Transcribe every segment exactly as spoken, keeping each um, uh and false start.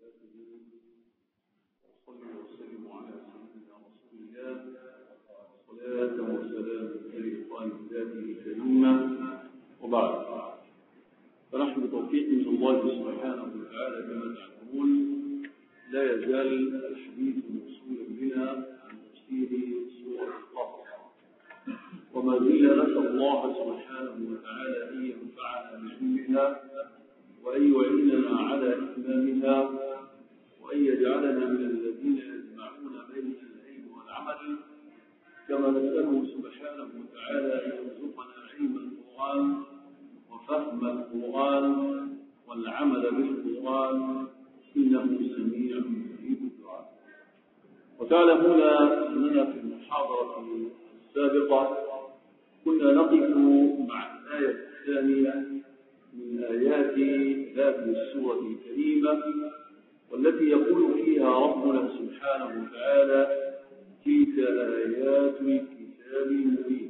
وصلي وسلم على سيدنا رسول الله صلاة وسلام لإخوان ذاته الكريمة وبعد. فنحن بتوفيق من الله سبحانه وتعالى كما تعلمون لا يزال الحديث موصولا بنا عن تفسير سورة القصص، وما زلنا نسأل الله سبحانه وتعالى أن ينفعنا بعلمها وأن يعيننا على إتمامها وأن يجعلنا من الذين يجمعون بين العلم والعمل، كما نسأله سبحانه وتعالى أن يرزقنا علم القرآن وفهم القرآن والعمل بالقرآن إنه سميع مجيب الدعاء. وتعلمون أننا في المحاضرة السابقة كنا نقف مع الآية الثانية من آيات هذه السورة الكريمة، والتي يقول فيها ربنا سبحانه وتعالى: تلك آيات الكتاب المبين.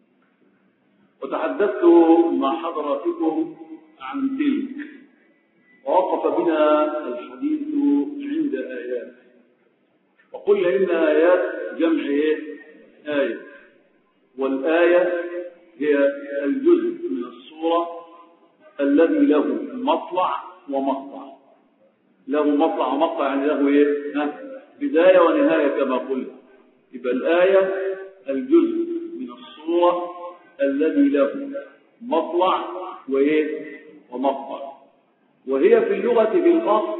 وتحدثت مع حضراتكم عن تلك، ووقف بنا الحديث عند آيات، وقلنا إن آيات جمع آية، والآية هي الجزء من السورة الذي له مطلع ومقطع. له مطلع ومقطع يعني له ايه؟ بداية ونهاية كما قلنا. يبقى الآية الجزء من السورة الذي له مطلع وايه؟ ومقطع. وهي في اللغة بالأصل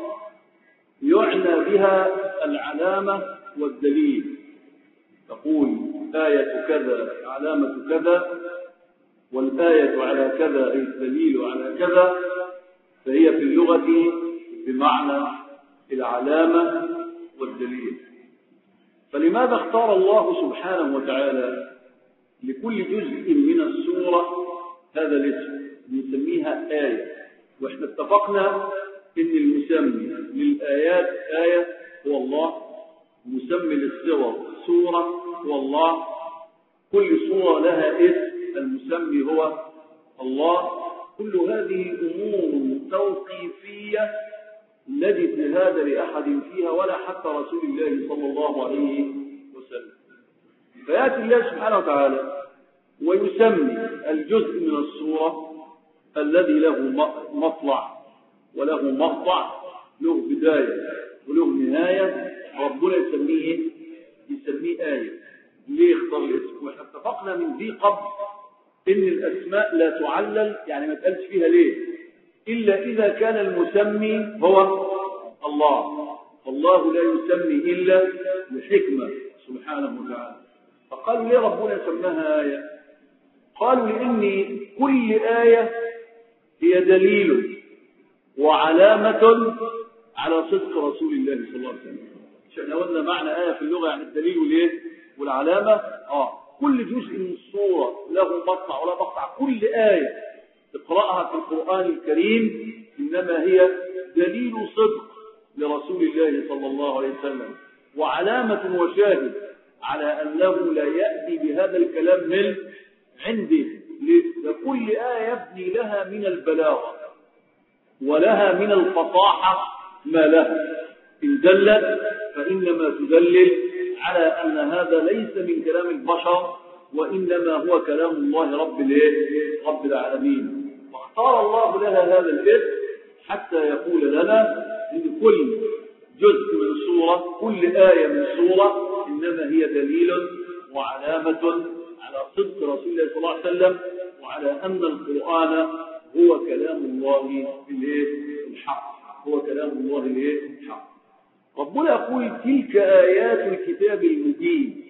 يعنى بها العلامة والدليل. تقول آية كذا علامة كذا، والآية على كذا أي الدليل على كذا، فهي في اللغة بمعنى العلامة والدليل. فلماذا اختار الله سبحانه وتعالى لكل جزء من السورة هذا الاسم نسميها آية؟ واحنا اتفقنا ان المسمي للآيات آية هو الله، مسمي للسور سورة هو الله، كل سورة لها اسم المسمي هو الله. كل هذه أمور توقيفية لا اجتهاد لأحد فيها ولا حتى رسول الله صلى الله عليه وسلم. فيأتي الله سبحانه وتعالى ويسمي الجزء من السورة الذي له مطلع وله مقطع، له بداية وله نهاية، ربنا يسميه يسميه آية. ليه اختار الاسم؟ واحنا اتفقنا من ذي قبل ان الاسماء لا تعلل، يعني ما تقالش فيها ليه الا اذا كان المسمي هو الله، فالله لا يسمي الا لحكمه سبحانه وتعالى. فقالوا ليه ربنا سماها آية؟ قالوا لان كل آية هي دليل وعلامة على صدق رسول الله صلى الله عليه وسلم. احنا قلنا معنى آية في اللغة يعني الدليل والايه والعلامة. اه كل جزء من السورة له مقطع ولا مقطع، كل آية تقرأها في القرآن الكريم إنما هي دليل صدق لرسول الله صلى الله عليه وسلم، وعلامة وشاهد على أنه لا يأتي بهذا الكلام من عنده. لكل آية يبني لها من البلاغة ولها من الفصاحة ما لها، إن دلت فإنما تدلل على أن هذا ليس من كلام البشر وإنما هو كلام الله رب رب العالمين. واختار الله لها هذا الاسم حتى يقول لنا إن كل جزء من سورة، كل آية من سورة إنما هي دليل وعلامة على صدق رسول الله صلى الله عليه وسلم، وعلى أن القرآن هو كلام الله الحق، هو كلام الله الحق. ربنا يقول: تلك آيات الكتاب المبين.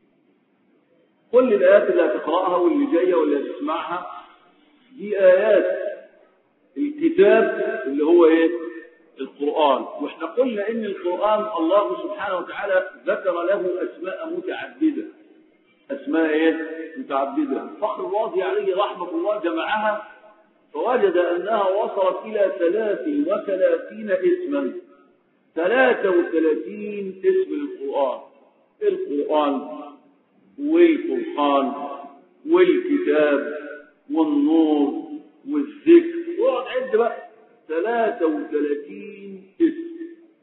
كل الآيات اللي هتقرأها واللي جاية واللي هتسمعها دي آيات الكتاب اللي هو ايه؟ القرآن. واحنا قلنا ان القرآن الله سبحانه وتعالى ذكر له اسماء متعددة. اسماء ايه؟ متعددة. فخر الرازي عليه رحمة الله جمعها فوجد انها وصلت الى ثلاث وثلاثين اسما، ثلاثة وثلاثين اسم القرآن. القرآن والفرقان والكتاب والنور والذكر، وقعد عد بقى ثلاثة وثلاثين اسم.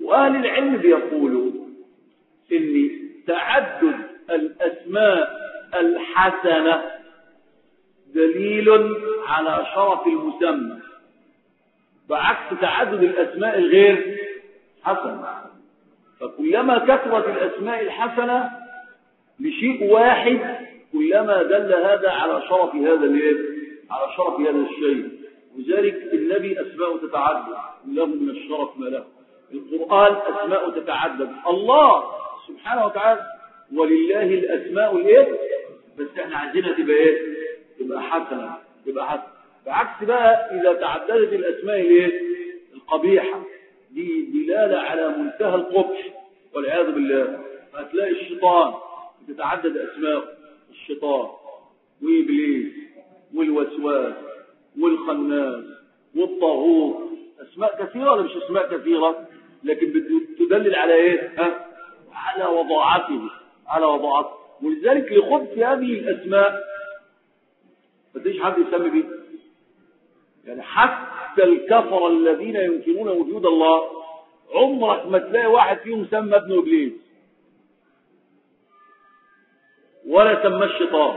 وأهل العلم بيقولوا إن تعدد الأسماء الحسنة دليل على شرف المسمى، بعكس تعدد الأسماء الغير حسنة. فكلما كثرت الأسماء الحسنة لشيء واحد كلما دل هذا على شرف هذا الايه؟ على شرف هذا الشيء. وذلك النبي أسماء تتعدد له من الشرف ما له. القرآن أسماء تتعدد، الله سبحانه وتعالى ولله الأسماء الايه؟ بس احنا عايزينها تبقى ايه؟ تبقى حسنة، تبقى حسنة. بعكس بقى إذا تعددت الأسماء الايه؟ القبيحة، دي دلالة على منتهى القبح والعياذ بالله. هتلاقي الشيطان تتعدد أسماء، الشيطان وإبليس والوسواس والخناس والطاغوت، أسماء كثيرة ولا مش أسماء كثيرة؟ لكن تدلل على إيه؟ ها؟ على وضاعته، على وضاعته. ولذلك لخبث هذه الأسماء ما تيجي حد يسمي بيه. يعني حتى الكفر الذين ينكرون وجود الله عمرك ما تلاقي واحد فيهم سمى ابنه إبليس ولا سمى الشيطان،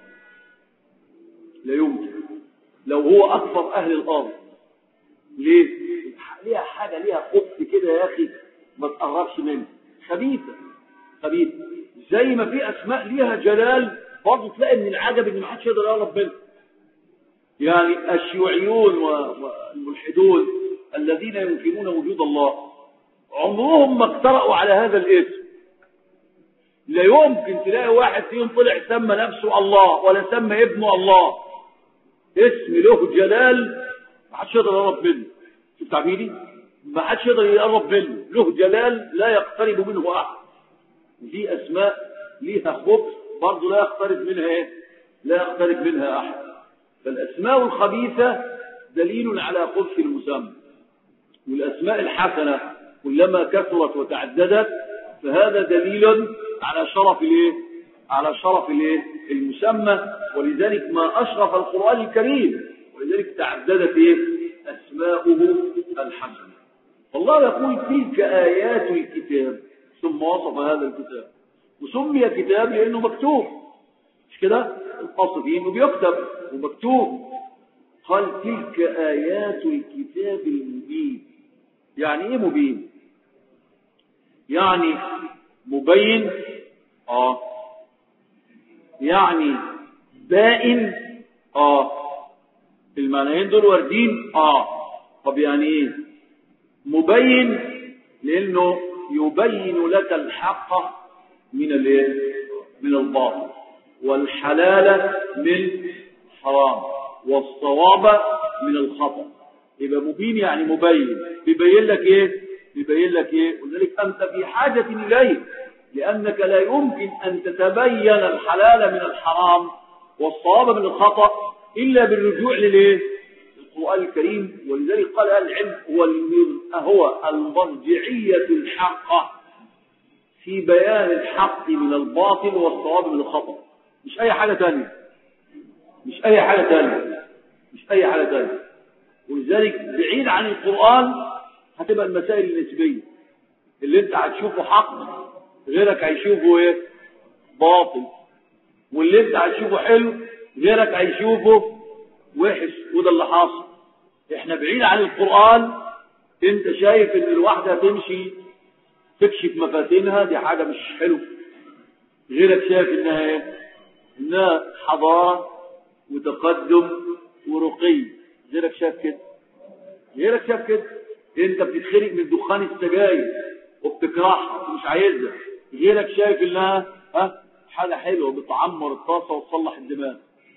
لا يمكن، لو هو أكثر أهل الأرض. ليه؟ ليها حاجة، ليها خبث كده يا أخي ما تقربش منه، خبيثة خبيثة. زي ما في أسماء ليها جلال برضه تلاقي من العجب إن ما حدش يقدر يقرب منه. يعني الشيوعيون والملحدون الذين ينكرون وجود الله عمرهم ما اقترأوا على هذا الاسم. لا يمكن تلاقي واحد فيهم طلع سمى نفسه الله ولا سمى ابنه الله. اسم له جلال ما حدش يقدر يقرب منه. شوف تعبيري، ما حدش يقدر يقرب منه، له جلال لا يقترب منه احد. ودي اسماء ليها خبث برضه لا يقترب منها ايه؟ لا يقترب منها احد. فالاسماء الخبيثه دليل على خبث المسمى، والاسماء الحسنه كلما كثرت وتعددت فهذا دليل على شرف الايه؟ على شرف الايه؟ المسمى. ولذلك ما اشرف القرآن الكريم، ولذلك تعددت ايه؟ اسماؤه الحسنه. والله يقول تلك ايات الكتاب، ثم وصف هذا الكتاب وسمي كتاب لانه مكتوب، مش كده؟ القصد انه بيكتب ومكتوب. قال تلك ايات الكتاب المبين. يعني ايه مبين؟ يعني مبين، اه يعني بائن، اه المعنيين دول واردين. اه طب يعني ايه مبين؟ لانه يبين لك الحق من الايه؟ من الباطل، والحلال من الحرام، والصواب من الخطأ. يبقى مبين يعني مبين، بيبين لك ايه؟ بيبين لك ايه؟ ولذلك انت في حاجة اليه، لانك لا يمكن ان تتبين الحلال من الحرام والصواب من الخطأ الا بالرجوع للايه؟ القرآن الكريم. ولذلك قال اهل العلم هو المرجعية الحقة في بيان الحق من الباطل والصواب من الخطأ، مش اي حاجة تانية، مش اي حاجة تانية، مش اي حاجة تانية. ولذلك بعيد عن القرآن هتبقى المسائل النسبية، اللي انت هتشوفه حق غيرك هيشوفه ايه؟ باطل. واللي انت هتشوفه حلو غيرك هيشوفه وحش. وده اللي حاصل. احنا بعيد عن القرآن، انت شايف ان الواحدة تمشي تكشف مفاتنها، دي حاجة مش حلو. غيرك شايف انها ايه؟ انها حضارة وتقدم ورقي. غيرك شايف كده، غيرك شايف كده. انت بتتخرج من دخان السجاير وبتكرهها ومش عايزها، غيرك شايف انها ها حاجه حلوه بتعمر الطاسه وتصلح الدماغ،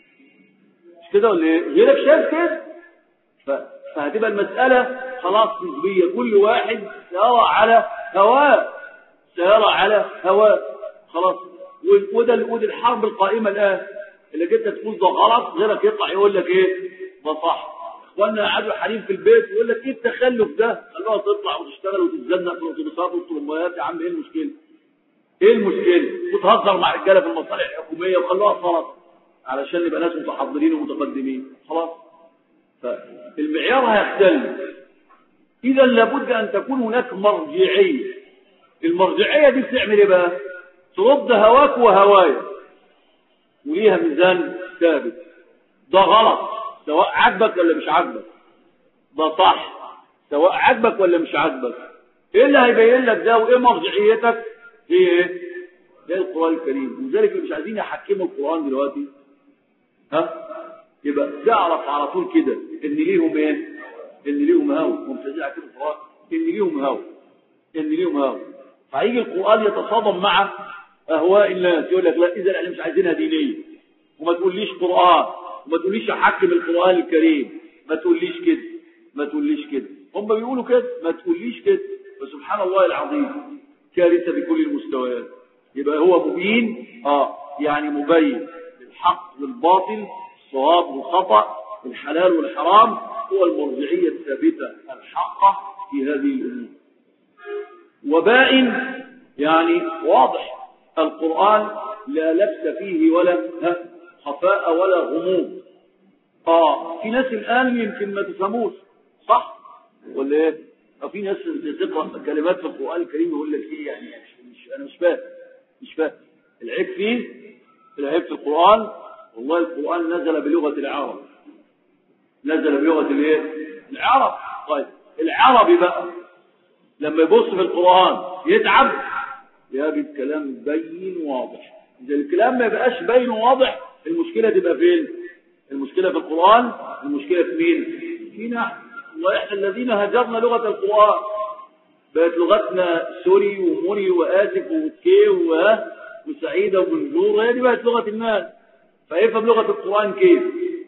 مش كده ولا ايه؟ غيرك شايف كده. فهتبقى المساله خلاص نسبيه، كل واحد سيرى على هواه، سيرى على هواه خلاص. وده وده الحرب القائمه الان، اللي جيت تقول ده غلط غيرك يطلع يقول لك ايه؟ ده صح. وانا قاعد حريم في البيت يقول لك ايه التخلف ده؟ خلوها تطلع وتشتغل وتتزنق في الاتوبيسات والطلبات. يا عم ايه المشكله؟ ايه المشكله؟ وتهزر مع رجاله في المصالح الحكوميه وخلوها فرض علشان نبقى ناس متحضرين ومتقدمين خلاص. فالمعيار هيختلف، إذا لابد أن تكون هناك مرجعية. المرجعية دي بتعمل إيه بقى؟ ترد هواك وهوايا، وليها ميزان ثابت. ده غلط سواء عجبك ولا مش عجبك، ده صح سواء عجبك ولا مش عجبك. ايه اللي هيبين لك ده وايه مرجعيتك؟ هي ايه؟ هي القرآن الكريم. لذلك مش عايزين يحكموا القرآن دلوقتي، ها؟ يبقى تعرف على طول كده ان ليهم ايه؟ ان ليهم هوى. هم مش عايزين يحكموا القرآن، ان ليهم هوى، ان ليهم هوى. فهيجي القرآن يتصادم مع اهواء الناس، يقول لك لا اذا احنا مش عايزينها دينيه، وما تقوليش قرآن، وما تقوليش احكم القرآن الكريم، ما تقوليش كده، ما تقوليش كده. هم بيقولوا كده، ما تقوليش كده. فسبحان الله العظيم كارثة بكل المستويات. يبقى هو مبين، اه يعني مبين الحق والباطل، الصواب والخطأ، الحلال والحرام. هو المرجعية الثابتة الحقة في هذه الأمور. وبائن يعني واضح، القرآن لا لبس فيه ولا خفاء ولا غموض. اه في ناس الآن يمكن ما تفهموش، صح ولا ايه؟ في ناس تقرأ كلمات في القرآن الكريم يقول لك ايه يعني مش انا مش فاهم مش فاهم. العيب فيه، العيب في القرآن. والله القرآن نزل بلغة العرب، نزل بلغة الايه؟ العرب. طيب العربي بقى لما يبص في القرآن يتعب، يجد كلام بين واضح. إذا الكلام ما يبقاش بين واضح، المشكلة تبقى فين؟ المشكلة في القرآن، المشكلة في مين؟ فينا. وإحنا الذين هجرنا لغة القرآن، بقت لغتنا سوري وموري وآسف وكي وسعيدة وبنجور، هي دي بقت لغة الناس. فيفهم لغة القرآن كيف؟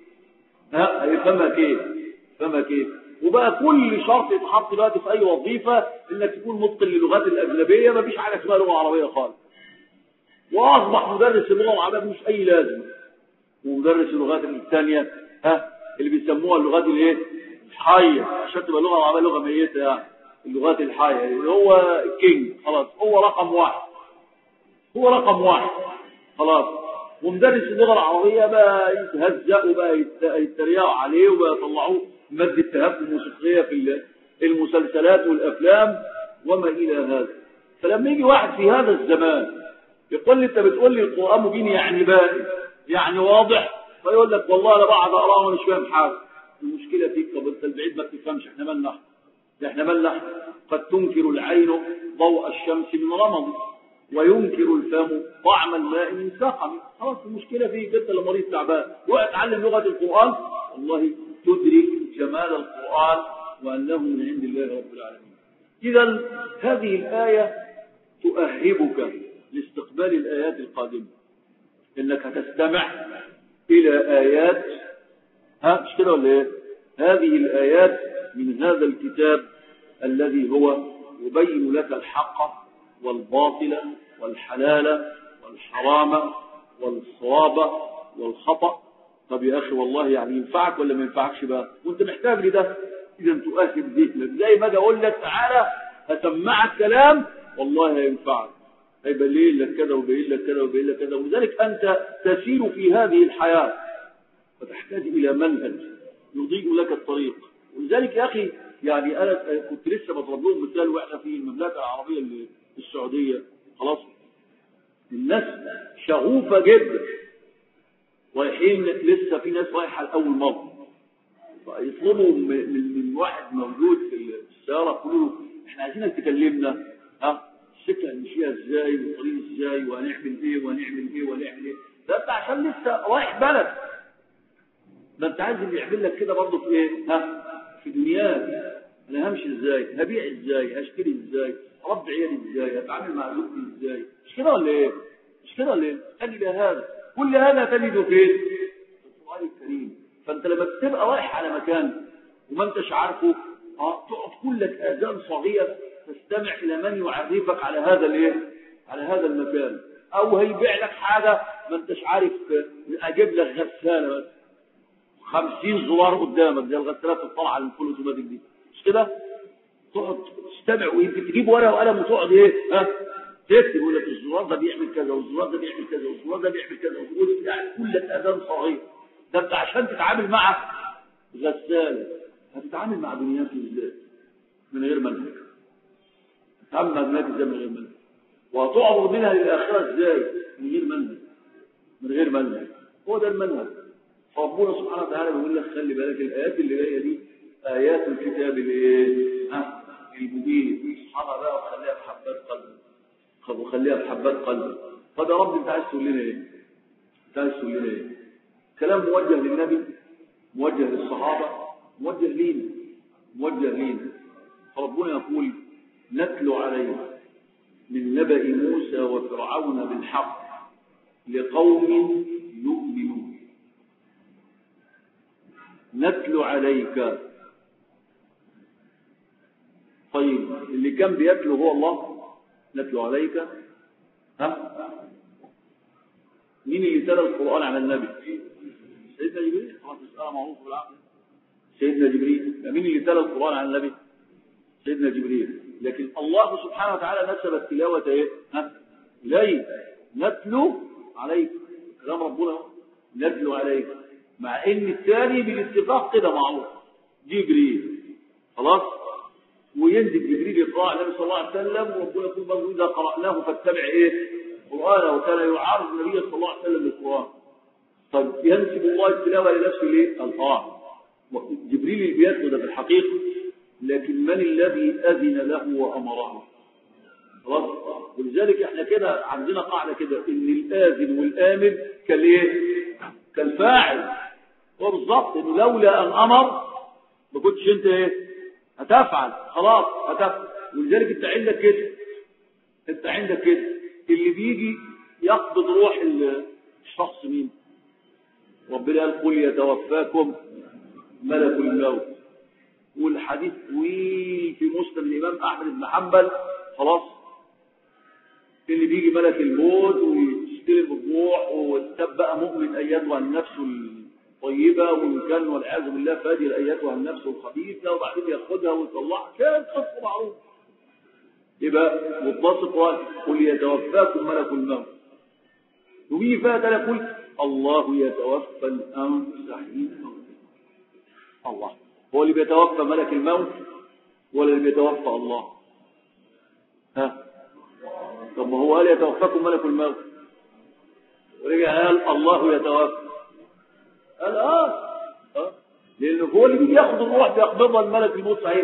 ها يفهمها كيف؟ يفهمها كيف؟ وبقى كل شرط يتحط دلوقتي في أي وظيفة إنك تكون متقن للغات الأجنبية، مفيش حاجة اسمها لغة عربية خالص. وأصبح مدرس اللغة العربية مش أي لازم، ومدرس اللغات الثانية ها اللي بيسموها اللغات الايه؟ الحية، عشان تبقى اللغة العربية لغة ميتة يعني. اللغات الحية اللي هو الكينج خلاص، هو رقم واحد، هو رقم واحد خلاص. ومدرس اللغة العربية بقى يتهزأ وبقى يتريقوا عليه وبقى يطلعوه مادة تهكم موسيقية في المسلسلات والأفلام وما إلى هذا. فلما يجي واحد في هذا الزمان يقول لي أنت بتقول لي القرآن مبين يعني باقي يعني واضح، فيقول لك والله أنا بعد أقرأه وأنا مش فاهم حاجة. المشكلة فيك، طب أنت البعيد ما بتفهمش، إحنا مالنا إحنا مالنا قد تنكر العين ضوء الشمس من رمض، وينكر الفم طعم الماء من سقم. خلاص المشكلة فيك أنت اللي مريض تعبان. وأتعلم لغة القرآن، والله تدرك جمال القرآن وأنه من عند الله رب العالمين. إذا هذه الآية تؤهبك لاستقبال الآيات القادمة، إنك هتستمع إلى آيات، ها مش كده ولا إيه؟ هذه الآيات من هذا الكتاب الذي هو يبين لك الحق والباطل والحلال والحرام والصواب والخطأ. طب يا أخي والله يعني ينفعك ولا ما ينفعكش بقى؟ وانت محتاج لده. إذا تؤهب ذهنك، زي ما أقول لك تعالى هسمعك كلام والله هينفعك، هيبين لك كذا وبين لك كذا وبين لك كذا. ولذلك أنت تسير في هذه الحياة فتحتاج إلى منهج يضيء لك الطريق. ولذلك يا أخي يعني أنا كنت لسه بضرب لهم مثال، وإحنا في المملكة العربية السعودية خلاص الناس شغوفة جدا، رايحين لسه في ناس رايحة لأول مرة، يطلبوا من واحد موجود في السيارة يقولوا له احنا عايزينك تكلمنا ها السكة نمشيها ازاي والطريق ازاي وهنعمل ايه وهنعمل ايه وهنعمل ايه. ده انت عشان لسه رايح بلد، ده انت عايز اللي يعمل لك كده برضه في ايه؟ ها في دنياك. انا همشي ازاي؟ هبيع ازاي؟ هشتري ازاي؟ اربي عيالي ازاي؟ هتعامل مع زوجتي ازاي؟ مش كده ولا ايه؟ مش كده ولا ايه؟ تجد هذا كل هذا تجده فين؟ في القرآن الكريم. فانت لما تبقى رايح على مكان وما انتش عارفه اه تقعد كلك اذان صغير تستمع الى من يعرفك على هذا الايه؟ على هذا المكان. او هيبيع لك حاجه ما انتش عارف، اجيب لك غساله بس خمسين زرار قدامك زي الغسالات الطالعه اللي كل اوتوماتيك دي، مش كده؟ تقعد تستمع ويمكن تجيب ورقه وقلم وتقعد ايه؟ ها تكتب يقول لك الزرار ده بيعمل كذا والزرار ده بيعمل كذا والزرار ده بيعمل كذا، وتقول يعني كلك اذان صغير. ده انت عشان تتعامل مع غساله هتتعامل مع دنياك ازاي؟ من غير منهج. تعمل معلومات ازاي من غير منهج؟ وهتعرض منها للآخرة ازاي من غير منهج؟ من غير منهج. هو ده المنهج. فربنا سبحانه وتعالى بيقول لك خلي بالك الآيات اللي جاية دي آيات الكتاب الايه؟ ها؟ المبين. اصحابها بقى وخليها في حبات قلبك. وخليها في حبات قلبك. فده رب انت عايز تقول لنا ايه؟ انت عايز تقول لنا ايه؟ كلام موجه للنبي، موجه للصحابة، موجه لينا، موجه لينا. فربنا يقول نتلو عليه من نبأ موسى وفرعون بالحق لقوم يؤمنون. نتلو عليك. طيب اللي كان بيتلو هو الله؟ نتلو عليك. ها؟ مين اللي تلا القرآن على النبي؟ سيدنا جبريل. خلاص مسألة معروفة بالعقل. سيدنا جبريل. مين اللي تلا القرآن على النبي؟ سيدنا جبريل. لكن الله سبحانه وتعالى نسب التلاوة ايه؟ ها؟ إليه. نتلو عليك. كلام ربنا نتلو عليك. مع ان الثاني بالاتفاق كده معروف جبريل. خلاص. وينزل جبريل يقرأ على النبي صلى الله عليه وسلم وربنا يقول برضه إذا قرأناه فاتبع إيه؟ القرآن. وكان يعارض النبي صلى الله عليه وسلم بالقرآن. طيب ينسب الله التلاوة لنفسه ليه؟ القرآن. جبريل اللي بيتلو ده في الحقيقة. لكن من الذي أذن له وأمره؟ خلاص. ولذلك احنا كده عندنا قاعدة كده ان الآذن والآمر كالايه؟ كالفاعل. هو بالظبط انه لولا ان امر ما كنتش انت ايه؟ هتفعل. خلاص هتفعل. ولذلك انت عندك كده. انت عندك كده اللي بيجي يقبض روح الشخص مين؟ ربنا قال قل يتوفاكم ملك الموت. والحديث طويل في مسند الامام احمد بن حنبل. خلاص. اللي بيجي ملك الموت ويستلم الروح وتبقى مؤمن اياتها النفس الطيبه وان كان والعياذ بالله فاجر اياتها النفس الخبيثه وبعدين ياخذها ويطلعها. كان قصه معروفه. يبقى مختص القرآن قل يتوفاكم ملك الموت. وبيجي فيها يقول الله يتوفى الانفس حين موتها. الله هو اللي بيتوفى ملك الموت ولا اللي بيتوفى الله؟ ها؟ طب ما هو قال يتوفاكم ملك الموت ورجع قال الله يتوفى. قال اه اه لانه هو اللي بيجي ياخذ الروح بيقبضها الملك الموت صحيح،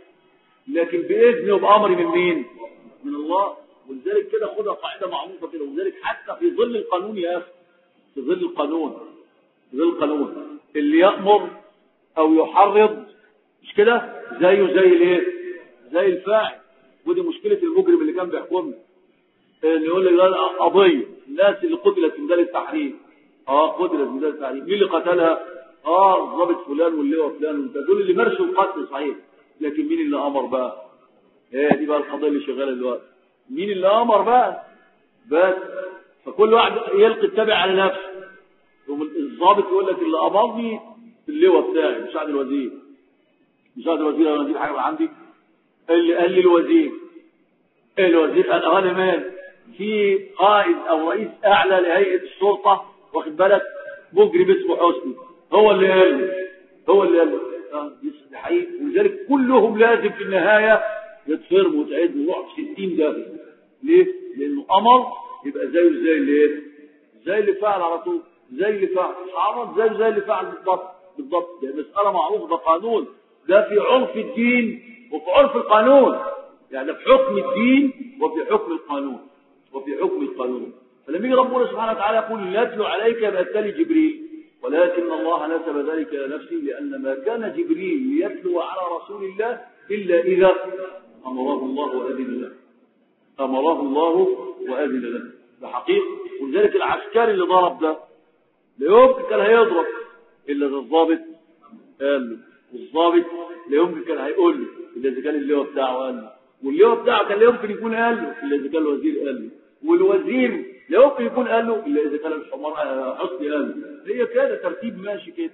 لكن باذنه وبامر من مين؟ من الله. ولذلك كده خدها قاعده معروفه كده. ولذلك حتى في ظل القانون يا اخي، في ظل القانون، في ظل القانون اللي يامر او يحرض مش كده زيه زي الايه؟ زي الفاعل. ودي مشكله المجرم اللي كان بيحكمنا، اللي يقول لك لا قضيه الناس اللي قتلت في ميدان التحرير. اه قتلت في ميدان التحرير. مين اللي قتلها؟ اه الضابط فلان واللواء فلان. دول اللي مارسوا القتل صحيح، لكن مين اللي امر بقى؟ ايه دي بقى القضيه اللي شغاله دلوقتي. مين اللي امر بقى؟ بس فكل واحد يلقي التابع على نفسه. الضابط يقول لك اللي امرني اللواء بتاعي مساعد الوزير. مساعد الوزير انا اجيب حاجه من عندي. اللي قال لي الوزير. ايه الوزير؟ قال انا مال في قائد او رئيس اعلى لهيئه الشرطه واخد بالك مجرم اسمه حسني هو اللي قال لي. هو اللي قال لي. اه دي حقيقه. ولذلك كلهم لازم في النهايه يتفرموا وتعيدوا ويروحوا في ستين داهيه. ليه؟ لانه امر يبقى زيه زي اللي ايه؟ زي اللي فعل على طول. زي اللي فعل حرم زي زي اللي فعل بالضبط. بالضبط. دي مساله معروفه. ده قانون. ده في عرف الدين وفي عرف القانون. يعني في حكم الدين وفي حكم القانون. وفي حكم القانون. فلما يجي ربنا سبحانه وتعالى يقول يتلو عليك يبقى التالي جبريل، ولكن الله نسب ذلك الى نفسه لان ما كان جبريل ليتلو على رسول الله الا اذا امره الله واذن له. امره الله واذن له. ده حقيقه. ولذلك العسكري اللي ضرب ده لا يمكن كان هيضرب الا اذا الضابط قال له، والضابط لا يمكن كان هيقول له الا اذا كان اللواء بتاعه قال له، واللواء بتاعه كان لا يمكن يكون قال له الا اذا كان الوزير قال له، والوزير لا يمكن يكون قال له الا اذا كان الحمار حسني قال له. هي كده ترتيب ماشي كده.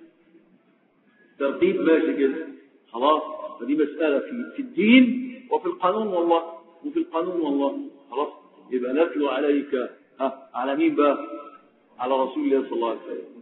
ترتيب ماشي كده. خلاص. فدي مساله في في الدين وفي القانون والله. وفي القانون والله. خلاص. يبقى نتلو عليك ها على مين بقى؟ على رسول الله صلى الله عليه وسلم.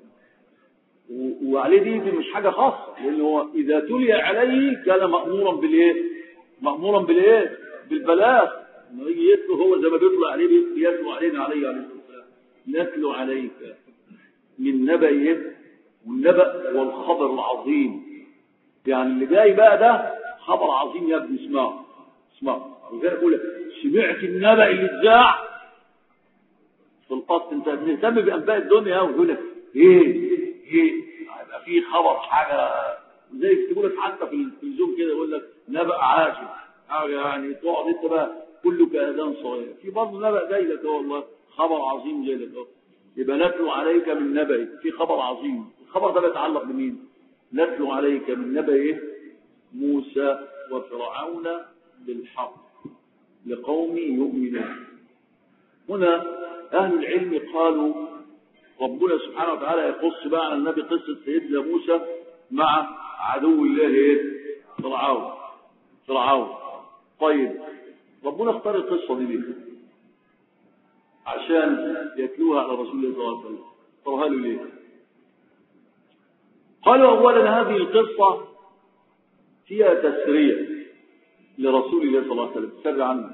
وعليه دي, دي مش حاجه خاصه، لانه هو اذا تلي عليه كان مامورا بالايه؟ مأمورا بالايه؟ بالبلاغ. لما يجي يتلو هو زي ما بيطلع عليه بيتلو علينا عليه عليه الصلاه والسلام. نتلو عليك من نبأ، والنبأ والخبر العظيم. يعني اللي جاي بقى ده خبر عظيم يا ابني، اسمعه اسمعه. وزي اقول لك سمعت النبأ اللي اتذاع في القصد. انت بتهتم بانباء الدنيا ويقول لك ايه ايه هيبقى في خبر حاجه زي يكتبوا لك حتى في التلفزيون كده يقول لك نبأ عاجل حاجه، يعني تقعد انت بقى كله كاذان صغير. في برضه نبأ جاي لك اهو والله، خبر عظيم جاي لك اهو. يبقى نتلو عليك من نبأ، في خبر عظيم. الخبر ده بيتعلق بمين؟ نتلو عليك من نبأ موسى وفرعون بالحق لقوم يؤمنون. هنا أهل العلم قالوا ربنا سبحانه وتعالى يقص بقى على النبي قصة سيدنا موسى مع عدو الله فرعون فرعون طيب ربنا اختار القصة دي ليه؟ عشان يتلوها على رسول الله صلى الله عليه وسلم. اختارها له ليه؟ قالوا أولا هذه القصة فيها تسرية لرسول الله صلى الله عليه وسلم، تسري عنه.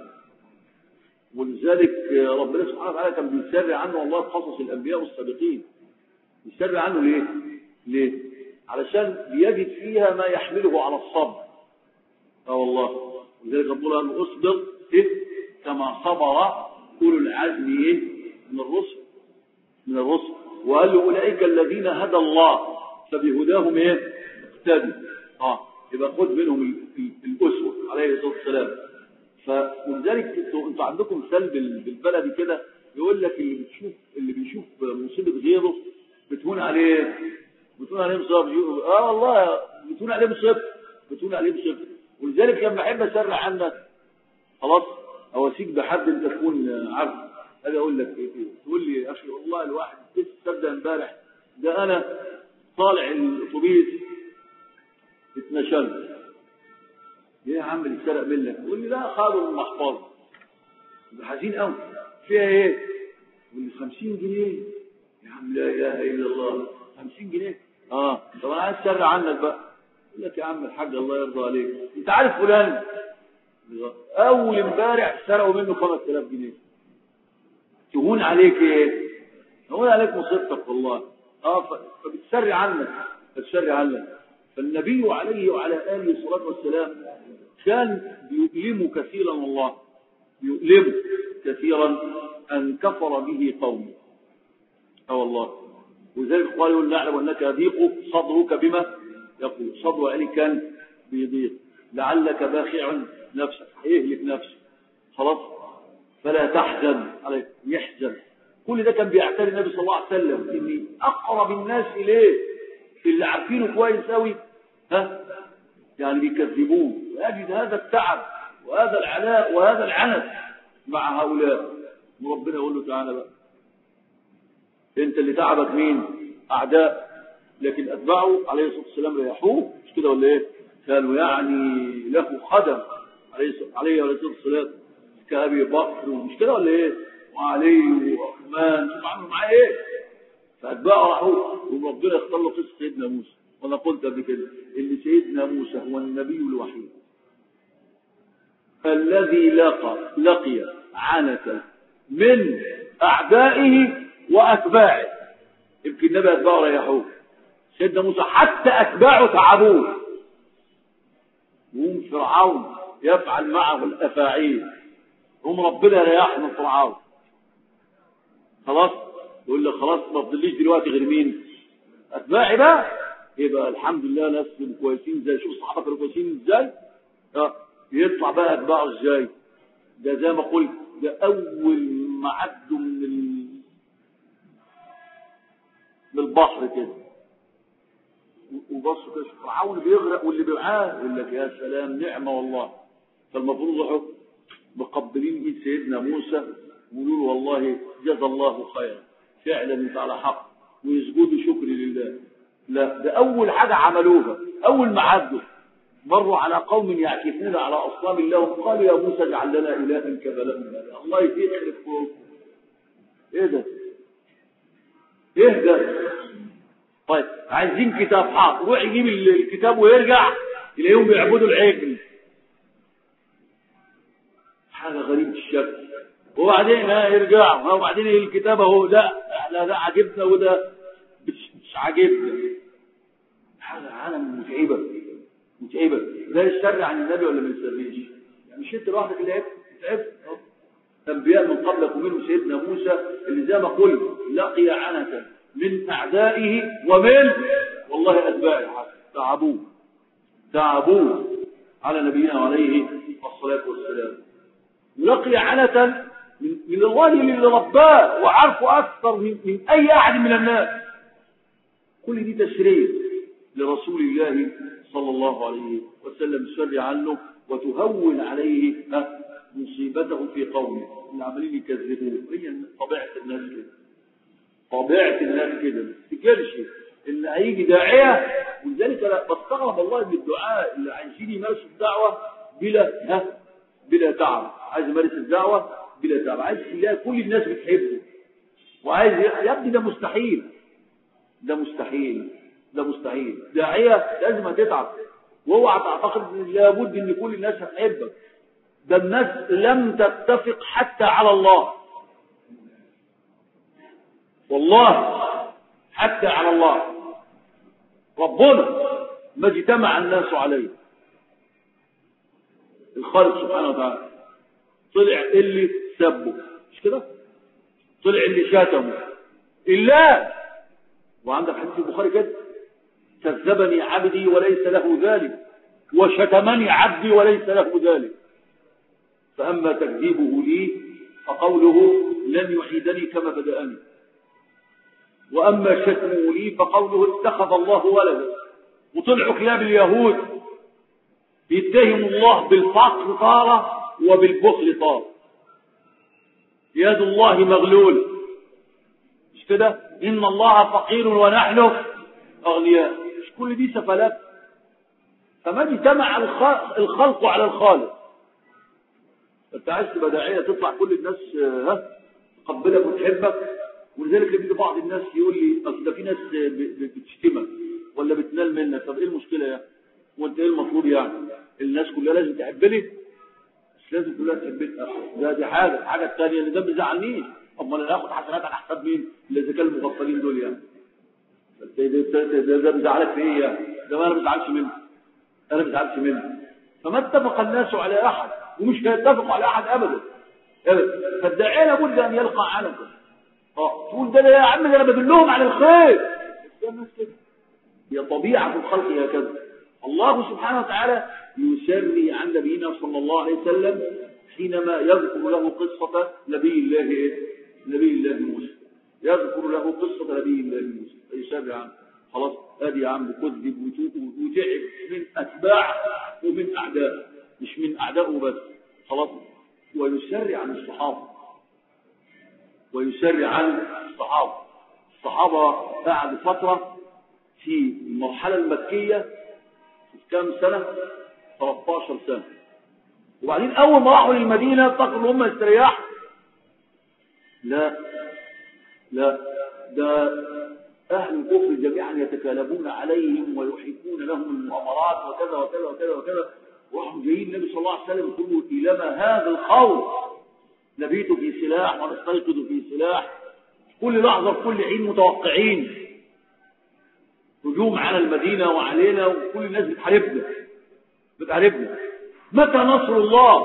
ولذلك ربنا سبحانه وتعالى كان بيسري عنه والله قصص الأنبياء والسابقين. بيسري عنه ليه؟ ليه؟ علشان بيجد فيها ما يحمله على الصبر. اه والله. ولذلك ربنا قال اصبر إيه؟ كما صبر أولو العزم إيه؟ من الرسل من الرسل وقال له أولئك الذين هدى الله فبهداهم إيه؟ اقتدوا. اه يبقى خد منهم الأسوة عليه الصلاة والسلام. فلذلك انتوا انتوا عندكم مثال بالبلدي كده يقول لك اللي بتشوف اللي بيشوف مصيبة غيره بتهون عليه بتهون عليه مصيبة. اه والله بتهون عليه مصيبة بتهون عليه مصيبة. ولذلك لما احب اسرع عنك خلاص اواسيك بحد انت تكون عارف. اجي اقول لك ايه تقول لي يا اخي والله الواحد لسه صدق امبارح ده انا طالع الاتوبيس اتنشلت. ايه يا عم اللي اتسرق منك؟ يقول لي لا خدوا من محفظه. ده حزين قوي. فيها ايه؟ يقول لي خمسين جنيه. يا عم لا اله الا الله خمسين جنيه. اه طب انا عايز اسرع عنك بقى. يقول لك يا عم الحاج الله يرضى عليك انت عارف فلان اول امبارح سرقوا منه خمسة آلاف جنيه. تهون عليك ايه؟ تهون عليك مصيبتك والله. اه فبتسري عنك بتسري عنك. فالنبي عليه وعلى آله الصلاة والسلام كان يؤلم كثيرا والله يؤلم كثيرا أن كفر به قومه. اه والله. وذلك قال يقول نعلم أنك يضيق صدرك بما يقول. صدر علي كان بيضيق لعلك باخع نفسك يهلك نفسك خلاص فلا تحزن عليه يحزن. كل ده كان بيعتري النبي صلى الله عليه وسلم ان اقرب الناس اليه اللي عارفينه كويس قوي ها يعني بيكذبوه ويجد هذا التعب وهذا العناء وهذا العنت مع هؤلاء. وربنا يقول له تعالى بقى انت اللي تعبك مين؟ اعداء. لكن اتباعه عليه الصلاه والسلام ريحوه مش كده ولا ايه؟ كانوا يعني له خدم عليه عليه الصلاه والسلام كابي بكر مش كده ولا ايه؟ وعلي وعثمان شوف عملوا معاه ايه؟ فاتباعه راحوا وربنا اختار له قصه سيدنا موسى. وانا قلت قبل كده ان سيدنا موسى هو النبي الوحيد الذي لقى لقي عنة من اعدائه واتباعه. يمكن النبي اتباعه ريحوه. سيدنا موسى حتى اتباعه تعبوه. وهم فرعون يفعل معه الافاعيل. هم ربنا رياح من فرعون. خلاص يقول له خلاص ما تضليش دلوقتي غير مين؟ اتباعي بقى. يبقى الحمد لله ناس كويسين زي شوف الصحابه كانوا كويسين ازاي. اه يطلع بقى اتباعه ازاي؟ ده زي ما قلت ده اول ما عدوا من ال... من البحر كده وبصوا كده فرعون بيغرق واللي معاه يقول لك يا سلام نعمه والله. فالمفروض يروحوا مقبلين ايد سيدنا موسى ويقولوا والله جزا الله خيرا فعلا انت على حق ويسجدوا شكر لله. لا ده اول حاجه عملوها اول ما عدوا مروا على قوم يعكفون على اصنام الله قالوا يا موسى اجعل لنا الها كما لنا الله يخرب فوق. ايه ده؟ ايه ده؟ طيب عايزين كتاب حاضر روح يجيب الكتاب ويرجع يلاقيهم بيعبدوا العجل. حاجة غريبة الشكل، وبعدين ها يرجع وبعدين الكتاب اهو لا لا ده عاجبنا وده مش عاجبنا. حاجة عالم متعبة متعبة. لا يشرع عن النبي ولا ما يسريش؟ يعني مش انت لوحدك اللي عبت تعبت. انبياء من قبلك ومنهم سيدنا موسى اللي زي ما قلت لقي عنة من اعدائه ومن والله اتباعه تعبوه تعبوه على نبينا عليه الصلاة والسلام. لقي عنة من الرجل اللي رباه وعرفه أكثر من, من أي أحد من الناس. كل دي تشريع لرسول الله صلى الله عليه وسلم تشرع عنه وتهون عليه مصيبته في قومه اللي عمالين يكذبوه. هي طبيعة الناس كده، طبيعة الناس كده. ما تفتكرش ان هيجي داعية، ولذلك انا بستغرب والله من الدعاء اللي عايزين يمارسوا الدعوة بلا ها بلا تعب. عايز يمارس الدعوة بلا تعب، عايز يلاقي كل الناس بتحبه وعايز يا ابني. ده مستحيل، ده مستحيل، ده مستحيل. داعية لازم هتتعب، واوعى تعتقد ان لابد ان كل الناس هتحبك. ده الناس لم تتفق حتى على الله، والله حتى على الله ربنا ما اجتمع الناس عليه. الخالق سبحانه وتعالى طلع اللي سبه مش كده، طلع اللي شاتمه إلا. وعندك حديث البخاري كده كذبني عبدي وليس له ذلك وشتمني عبدي وليس له ذلك. فأما تكذيبه لي فقوله لن يعيدني كما بدأني، وأما شتمه لي فقوله اتخذ الله ولدا. وطلعوا كلاب اليهود يتهم الله بالفقر طارة وبالبخل طارة. يد الله مغلولة مش كده، إن الله فقير ونحن أغنياء. مش كل دي سفلات. فما اجتمع الخلق على الخالق. انت عايز تبقى داعية تطلع كل الناس ها تقبلك وتحبك. ولذلك بيجي بعض الناس يقول لي اصل ده في ناس بتشتمك ولا بتنال منك. طب ايه المشكله يعني؟ وانت ايه المطلوب يعني؟ الناس كلها لازم تحبني؟ مش لازم كلها تحبني. ده دي حاجه الحاجه الثانيه اللي ده ما بيزعلنيش. امال انا اخد حسنات على حساب مين؟ اللي اذا كانوا المغفلين دول يعني. ده ده بيزعلك في ايه يعني؟ ده انا ما بزعلش منه، انا ما بزعلش منه. فما اتفق الناس على احد ومش هيتفقوا على احد ابدا. فالداعيه لابد ان يلقى عنكم. اه تقول ده يا عم ده انا بدلهم على الخير. هي طبيعه الخلق هكذا. الله سبحانه وتعالى يسري عن نبينا صلى الله عليه وسلم حينما يذكر له قصه نبي الله ايه؟ نبي الله موسى. يذكر له قصه نبي الله موسى يسري عنه. خلاص ادي يا عم كذب وتعب من اتباع ومن اعداء، مش من اعدائه بس. خلاص. ويسري عن الصحابه ويسري عن الصحابة. الصحابة بعد فترة في المرحلة المكية في كام سنة؟ ثلاثة عشر سنة. وبعدين أول ما راحوا للمدينة افتكروا هم يستريحوا. لا لا ده أهل الكفر جميعا يتكالبون عليهم ويحيطون لهم المؤامرات وكذا وكذا وكذا وكذا. وراحوا جايين النبي صلى الله عليه وسلم يقولوا إلما هذا الخوف نبيت في سلاح ونستيقظ في سلاح. كل لحظة في كل حين متوقعين هجوم على المدينة وعلينا وكل الناس بتحاربنا بتحاربنا. متى نصر الله؟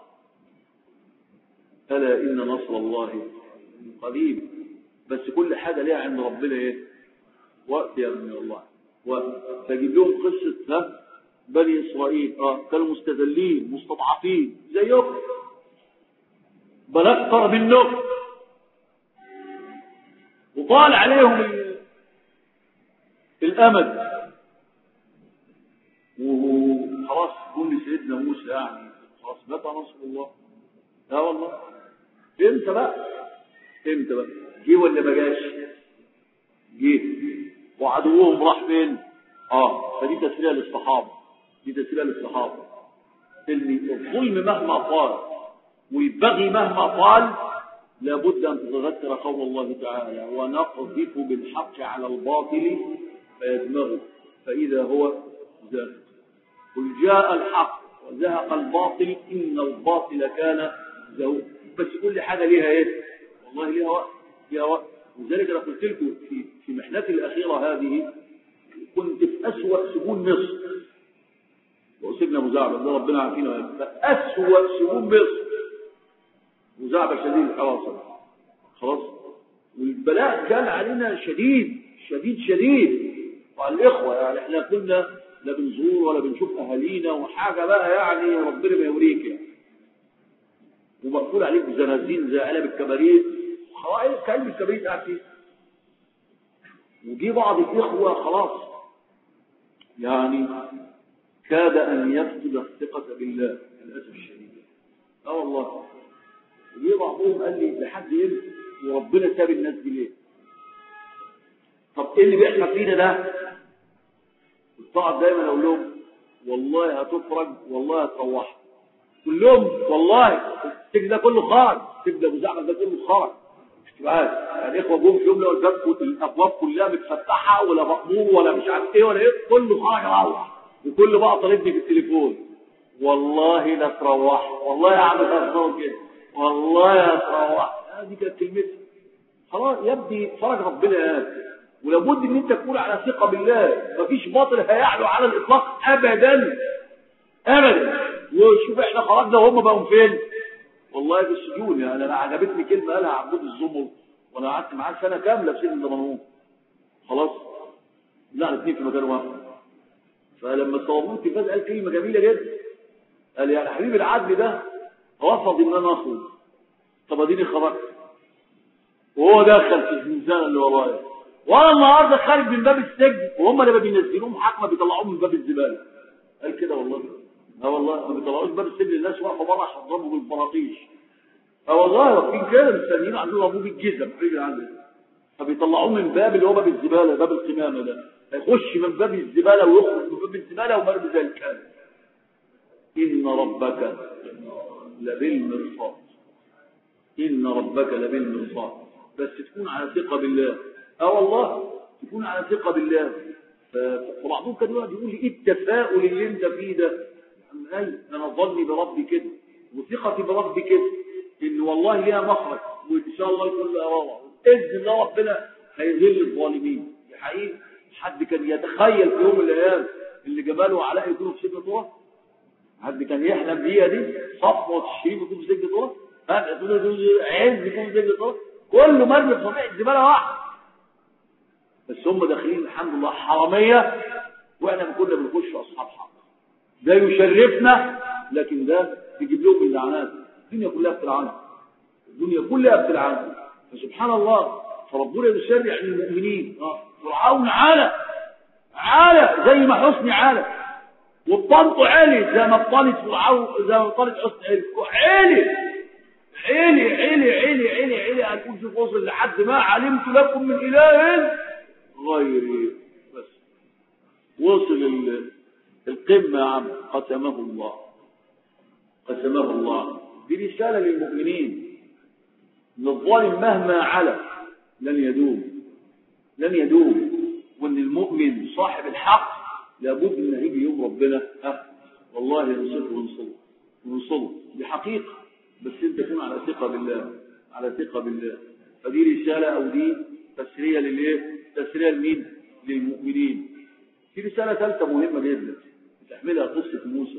ألا إن نصر الله قريب. بس كل حاجة ليها عند ربنا ايه؟ وقت يا من الله. فجيب لهم قصة ها بني إسرائيل اه كانوا مستذلين مستضعفين زيكم بل أكثر منكم، وطال عليهم الأمد وخلاص كل سيدنا موسى يعني خلاص متى نصر الله؟ لا والله. امتى بقى؟ امتى بقى؟ جه ولا ما جاش؟ جه. وعدوهم راح فين؟ اه فدي تسلية للصحابة. دي تسلية للصحابة. الظلم مهما طال والبغي مهما طال لابد أن تتذكر قول الله تعالى ونقذف بالحق على الباطل فيدمغه فإذا هو زاهق. قل جاء الحق وزهق الباطل إن الباطل كان بس كل حاجة ليها ايه؟ والله ليها وقت، ليها وقت. ولذلك انا قلت لكم في في محنتي الأخيرة هذه كنت في أسوأ سجون مصر، وسجن مزعبل ده ربنا عافينا، فأسوأ سجون مصر مزعبل شديد الحراسة خلاص. والبلاء كان علينا شديد شديد شديد وعلى الإخوة، يعني احنا كنا لا بنزور ولا بنشوف أهالينا وحاجة بقى يعني ربنا ما يوريك يعني. ومقفول عليك بزنازين زي علب الكباريت وخوائل كلب الكباريت قاعد فيه. وجي بعض الإخوة خلاص يعني كاد أن يفقد الثقة بالله للأسف الشديد. اه والله. وجي بعضهم قال لي لحد امتى وربنا ساب الناس دي ليه؟ طب ايه اللي بيحصل فينا ده؟ الطاعة دايما اقول لهم والله هتفرج والله هتروح كلهم والله السجن ده كله خرج، السجن ابو زعبل ده كله خرج. يعني اخوه جم في يوم لو الباب الابواب كلها متفتحه ولا مقبول ولا مش عارف ايه ولا ايه، كله خرج روح، وكل بقى طالبني في التليفون والله لا تروح، والله يا عم تروح كده، والله لا تروح. هذه كانت كلمتي. خلاص يا ابني فرج ربنا يا ابني، ولابد ان انت تكون على ثقه بالله، مفيش باطل هيعلو على الاطلاق ابدا ابدا. وشوف احنا خرجنا وهم بقوا فين؟ والله في السجون. يعني انا عجبتني كلمه قالها عبود الزمر وانا قعدت معاه سنه كامله في سجن دمنهور خلاص، لا الاثنين في مكان واحد. فلما صوبوه التلفاز قال كلمه جميله جدا، قال يا حبيبي العدل ده رفض ان انا اخرج، طب اديني خرجت وهو دخل في الزنزانه اللي ورايا، وانا النهارده خارج من باب السجن وهم اللي بينزلوه محاكمه بيطلعوه من باب الزباله. قال كده والله. اه والله ما بيطلعوش باب السجن، الناس واقفه بره عشان يضربوا بالبراطيش. اه والله واقفين كده مستنيين عندهم ابوه بالجزم حبيبي عندنا، فبيطلعوه من باب اللي هو باب الزباله، باب القمامه ده، هيخش من باب الزباله ويخرج من باب الزباله ومرمي زي الكلب. ان ربك لبالمرصاد، ان ربك لبالمرصاد، بس تكون على ثقه بالله. اه والله تكون على ثقه بالله. فبعضهم كان يقعد يقول لي ايه التفاؤل اللي انت فيه ده؟ اي انا ظني بربي كده وثقتي بربي كده ان والله ليها مخرج وان شاء الله يكون لها روعه، باذن الله ربنا هيذل الظالمين. دي حقيقه. حد كان يتخيل في يوم من الايام اللي جمال وعلاء يكونوا في سجن طوى؟ حد كان يحلم بيها دي؟ صفوه الشريف يكون في سجن طوى؟ ها تقول عز يكون في سجن طوى؟ كله مرمي في صفيحه زباله واحده. بس هم داخلين الحمد لله حراميه واحنا كنا بنخش اصحاب حق. ده يشرفنا، لكن ده يجيب لهم اللعنات. الدنيا كلها بتلعنه، الدنيا كلها بتلعنه. فسبحان الله، فربنا يشرع للمؤمنين. اه فرعون عالى عالى زي ما حسني عالى، وبطنطه عالي زي ما بطنت فرعون، زي ما بطنت حسني عالي عالي عالي عالي عالي عالي. هنقول شوف وصل لحد ما علمت لكم من اله غيري، بس وصل القمة يا عم. قسمه الله، قسمه الله. دي رسالة للمؤمنين ان الظالم مهما علا لن يدوم، لن يدوم. وان المؤمن صاحب الحق لابد ان هيجي يوم ربنا اه والله ينصره وينصره وينصره. دي حقيقة، بس انت تكون على ثقة بالله، على ثقة بالله. فدي رسالة او دي تسرية للايه؟ تسرية لمين؟ للمؤمنين. في رسالة ثالثة مهمة جدا تحملها قصة موسى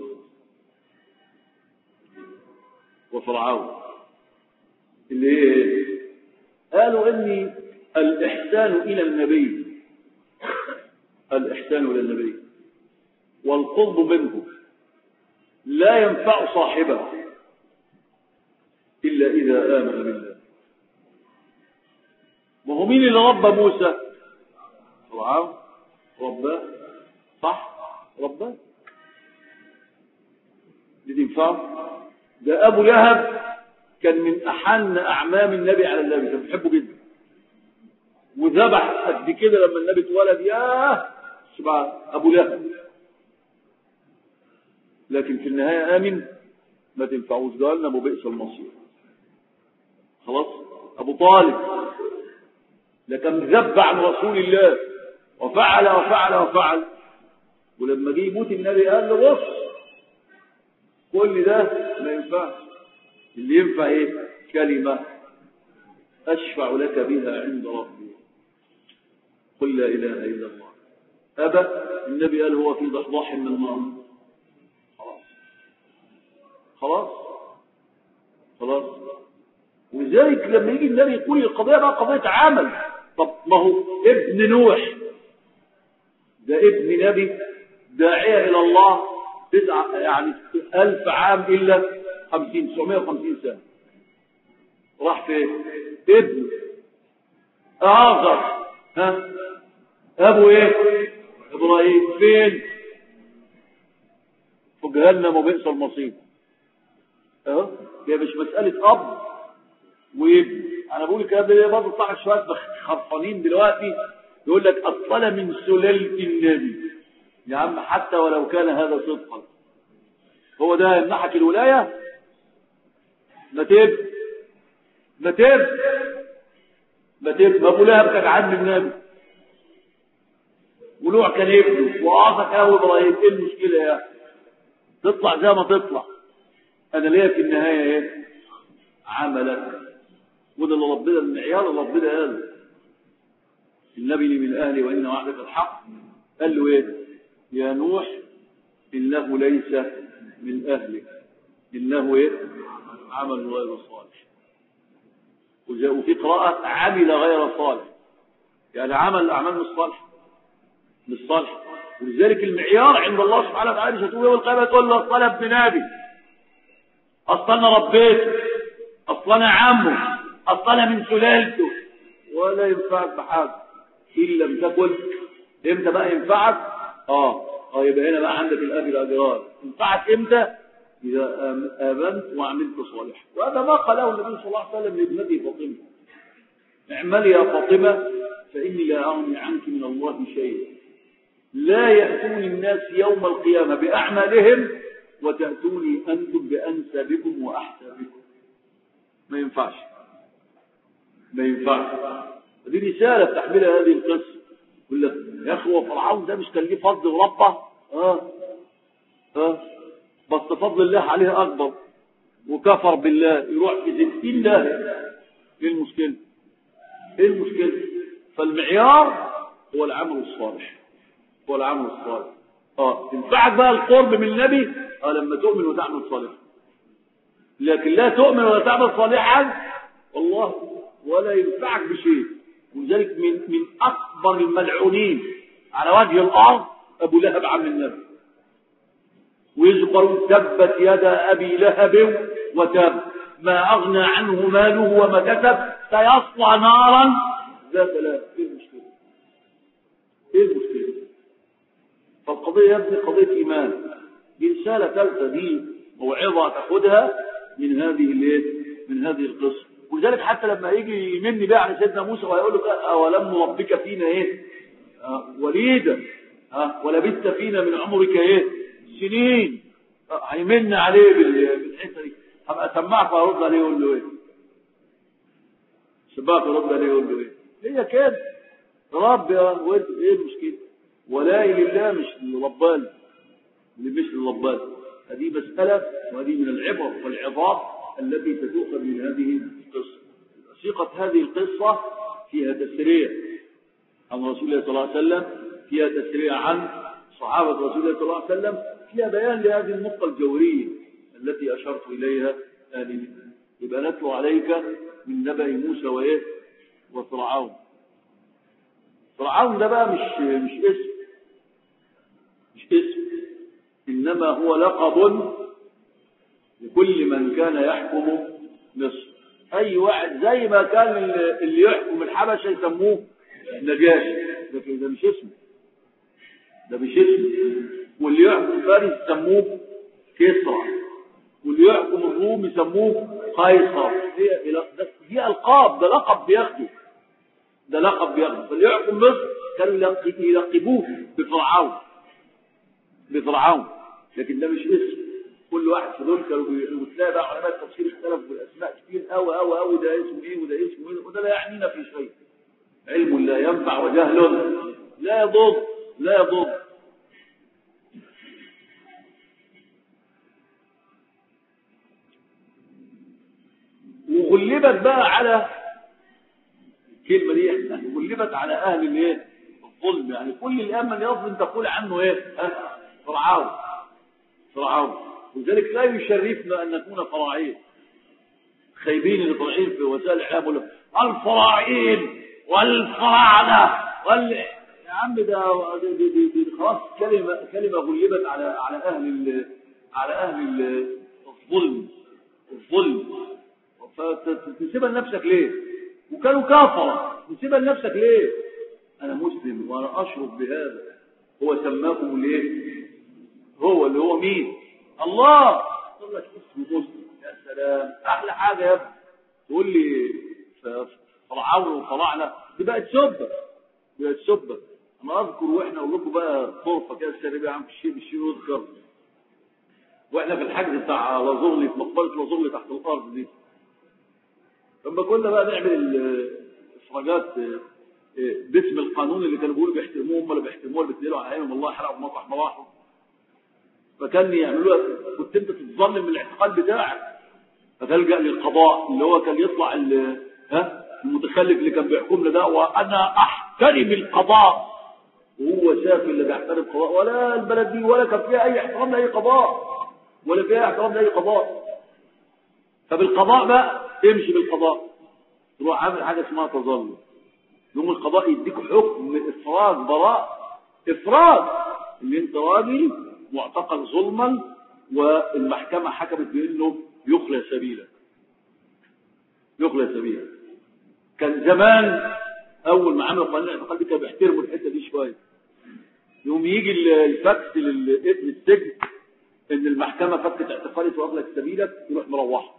وفرعون، اللي ايه؟ قالوا اني الاحسان الى النبي، الاحسان الى النبي والقرب منه لا ينفع صاحبه الا اذا امن بالله. وهو مين اللي ربى موسى؟ فرعون رباه، صح؟ رباه. دي تنفعه؟ ده ابو لهب كان من احن اعمام النبي على النبي، كان بيحبه جدا وذبح قد كده لما النبي اتولد. ياه سبحان ابو لهب. لكن في النهايه امن ما تنفعوش، قالنا ابو بئس المصير. خلاص. ابو طالب لكن ذب عن رسول الله وفعل وفعل وفعل، ولما جه يموت النبي قال له بص كل ده ما ينفعش، اللي ينفع ايه؟ كلمة أشفع لك بها عند ربي، قل لا إله إلا الله. أبى النبي قال هو في ضحضاح من النار. خلاص خلاص خلاص. ولذلك لما يجي النبي يقول القضية بقى قضية عمل. طب ما هو ابن نوح ده ابن نبي داعية إلى الله تسعة يعني ألف عام إلا خمسين تسعمائة وخمسين سنة. راح فين؟ ابن آخر ها أبو إيه؟ إبراهيم فين؟ في جهنم وبئس المصير. أه؟ هي مش مسألة أب وابن. أنا بقول الكلام ده برضه طلع شوية خرفانين دلوقتي يقول لك أطلع من سلالة النبي. يا عم حتى ولو كان هذا صدقا هو ده يمنحك الولاية؟ ما تب ما تب ما تب ما أبو لهب كان عم النبي ونوح كان ابنه وآخر كان إبراهيم. إيه المشكلة يا تطلع زي ما تطلع؟ أنا ليا في النهاية إيه؟ عملك. وده اللي ربنا المعيار اللي ربنا قال النبي اللي من أهلي وإن وعدك الحق قال له إيه؟ يا نوح إنه ليس من أهلك إنه إيه؟ عمل غير صالح. وفي قراءة عمل غير صالح يعني عمل الأعمال مش صالح مش صالح. ولذلك المعيار عند الله سبحانه وتعالى مش هتقول يوم القيامة تقول له أصل ابن نبي أصل أنا ربيته أصل أنا عمه أصل أنا من سلالته ولا ينفعك بحاجة إن لم تكن. إمتى بقى ينفعك؟ آه آه يبقى هنا بقى عندك الأب الأجرار. ينفعك إمتى؟ إذا آمنت وعملت صالحا. وهذا ما قاله النبي صلى الله عليه وسلم لابنته فاطمة اعملي يا فاطمة فإني لا أغني عنك من الله شيئا لا يأتوني الناس يوم القيامة بأعمالهم وتأتوني أنتم بأنسابكم وأحسابكم. ما ينفعش ما ينفعش. هذه رسالة تحملها هذه القصة. يقول لك يا أخي وفرعون ده مش كان ليه فضل وربه؟ آه آه بس فضل الله عليه أكبر وكفر بالله يروح في ستين داهية. إيه المشكلة؟ إيه المشكلة؟ فالمعيار هو العمل الصالح هو العمل الصالح. اه تنفعك بقى القرب من النبي اه لما تؤمن وتعمل صالحا. لكن لا تؤمن ولا تعمل صالحا والله ولا ينفعك بشيء. ولذلك من من اكبر الملعونين على وجه الارض ابو لهب عم النبي. ويذكر تبت يدا ابي لهب وتب ما اغنى عنه ماله وما كسب سيصلى نارا ذات لهب. ايه المشكله؟ ايه المشكله؟ فالقضيه يا ابني قضيه ايمان. دي رساله ثالثه دي موعظه تاخذها من هذه الايه؟ من هذه القصه. ولذلك حتى لما يجي يمني بقى على سيدنا موسى ويقول له اولم نربك فينا ايه؟ آه وليدا آه ولبثت فينا من عمرك ايه؟ سنين. آه هيمن عليه بالحته دي. هبقى اسمعك وارد عليه يقول له ايه؟ سباك ورد عليه يقول له ايه؟ هي كده رب يا ولد. ايه المشكله؟ ولا لله مش للربان اللي مش للربان. هذه مساله وهذه من العبر والعظات التي تتؤخذ من هذه القصه. صيغه هذه القصه فيها تسريع عن رسول الله صلى الله عليه وسلم فيها تسريع عن صحابه رسول الله صلى الله عليه وسلم فيها بيان لهذه النقطه الجوهريه التي اشرت اليها آنذاك. يبقى نتلو عليك من نبأ موسى وايه وفرعون. فرعون ده بقى مش مش اسم مش اسم انما هو لقب لكل من كان يحكم مصر. اي واحد زي ما كان اللي يحكم الحبشه يسموه نجاشي لكن ده مش اسمه ده مش اسمه. واللي يحكم فارس يسموه كسرى واللي يحكم الروم يسموه قيصر. هي دي القاب ده لقب بياخده ده لقب بياخده. فاللي يحكم مصر كانوا يلقبوه بفرعون بفرعون لكن ده مش اسم. كل واحد في دول كانوا بتلاقي بقى علماء التفسير اختلفوا بالاسماء كتير قوي قوي قوي. ده اسمه ايه وده اسمه ايه وده لا يعنينا في شيء. علم لا ينفع وجهل لا يضر لا يضر. وغلبت بقى على الكلمه دي، غلبت على اهل الايه الظلم. يعني كل الان من يظلم تقول عنه ايه؟ فرعون. فرعون. ولذلك لا يشرفنا ان نكون فراعين خايبين اللي طالعين في وسائل الاعلام الفراعين والفراعنه وال يا عم ده دي دي دي خلاص كلمه كلمه غلبت على على اهل على اهل الظلم الظلم. فتسيبها لنفسك ليه؟ وكانوا كافرة، تسيبها لنفسك ليه؟ انا مسلم وانا اشرف بهذا. هو سماكم ليه؟ هو اللي هو مين؟ الله. تقول لك اسمه مسلم، يا سلام، احلى حاجه يا ابني. تقول لي فرعون وفراعنه دي بقت سبه، بقت سبه. انا اذكر واحنا اقول لكم بقى طرفه كده الشارع عم الشيء بالشيء يذكر، واحنا في الحجز بتاع لازورلي في مقبره لازورلي تحت الارض دي، لما كنا بقى نعمل الافراجات باسم القانون اللي كانوا بيقولوا بيحترموه هم اللي بيحترموه اللي بيتنقلوا على عينهم الله حرقوا مطرح ما راحوا، فكان يعملوها كنت انت تتظلم من الاعتقال بتاعك فتلجأ للقضاء اللي هو كان يطلع ها المتخلف اللي كان بيحكمنا ده وانا احترم القضاء، وهو سافل اللي بيحترم القضاء ولا البلد دي ولا كان فيها اي احترام لاي قضاء ولا فيها احترام لاي قضاء. فبالقضاء بقى تمشي بالقضاء تروح عامل حاجه اسمها تظلم، يوم القضاء يديك حكم افراج براء، افراج اللي انت راجل معتقل ظلما والمحكمه حكمت بانه يخلى سبيلك، يخلى سبيلك. كان زمان اول ما عملوا قانون الاعتقال دي كانوا بيحترموا الحته دي شويه، يوم يجي الفاكس للسجن ان المحكمه فكت اعتقالك واغلق سبيلك يروح مروحه.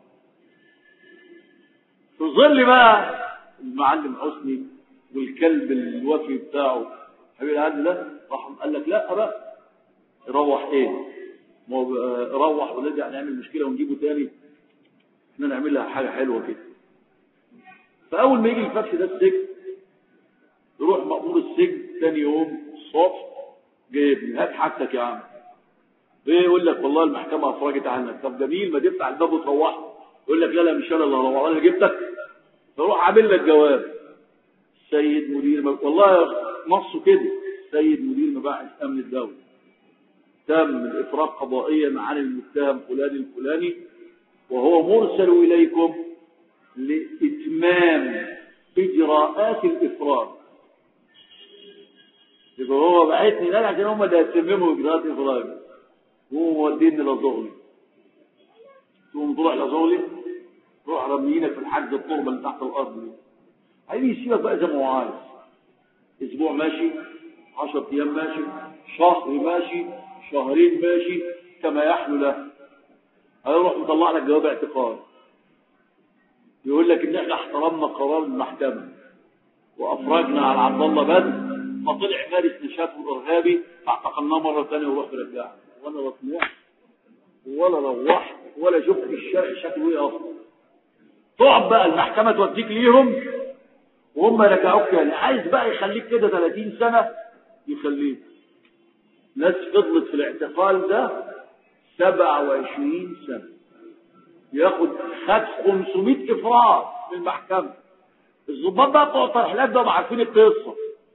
في ظل بقى المعلم حسني والكلب الوفي بتاعه حبيب قال لا راح قال لك لا بقى روح ايه روح ونرجع نعمل مشكله ونجيبه تاني، احنا نعمل لها حاجه حلوه كده. فاول ما يجي الفكس ده السجن يروح مأمور السجن ثاني يوم الصبح جايبني هات حاجتك يا عم. ايه يقول لك والله المحكمه افرجت عنك. طب جميل ما تفتح الباب وتروح. يقول لك لا لا مش انا اللي هروح انا اللي جبتك. فروح عامل لك جواب السيد مدير م... والله نصه كده السيد مدير مباحث امن الدوله تم الافراج قضائيا عن المتهم فلان الفلاني وهو مرسل اليكم لاتمام اجراءات الافراج. يبقى هو بعتني ده عشان هم اللي هيتمموا اجراءات الافراج، هو موديني لزغلي. تقوم تروح لزغلي روح رميينك في الحجز التربه اللي تحت الارض دي. عايز يسيبك بقى زي ما هو عايز، اسبوع ماشي، عشرة ايام ماشي، شهر ماشي، شهرين ماشي، كما يحلو له. هيروح مطلع لك جواب اعتقال يقول لك ان احنا احترمنا قرار المحكمه وافرجنا على عبد الله بدر فطلع مارس نشاطه الارهابي فاعتقلناه مره ثانيه ورحت رجعه. وانا لا طموح ولا روحت ولا شفت الشارع شكله ايه اصلا. تقعد بقى المحكمه توديك ليهم وهم يرجعوك تاني. عايز بقى يخليك كده ثلاثين سنه يخليك. ناس فضلت في الاعتقال ده سبعة وعشرين سنه ياخد خد خمسمائة افراج من المحكمه. الضباط بقى بتوع الترحيلات ده عارفين القصه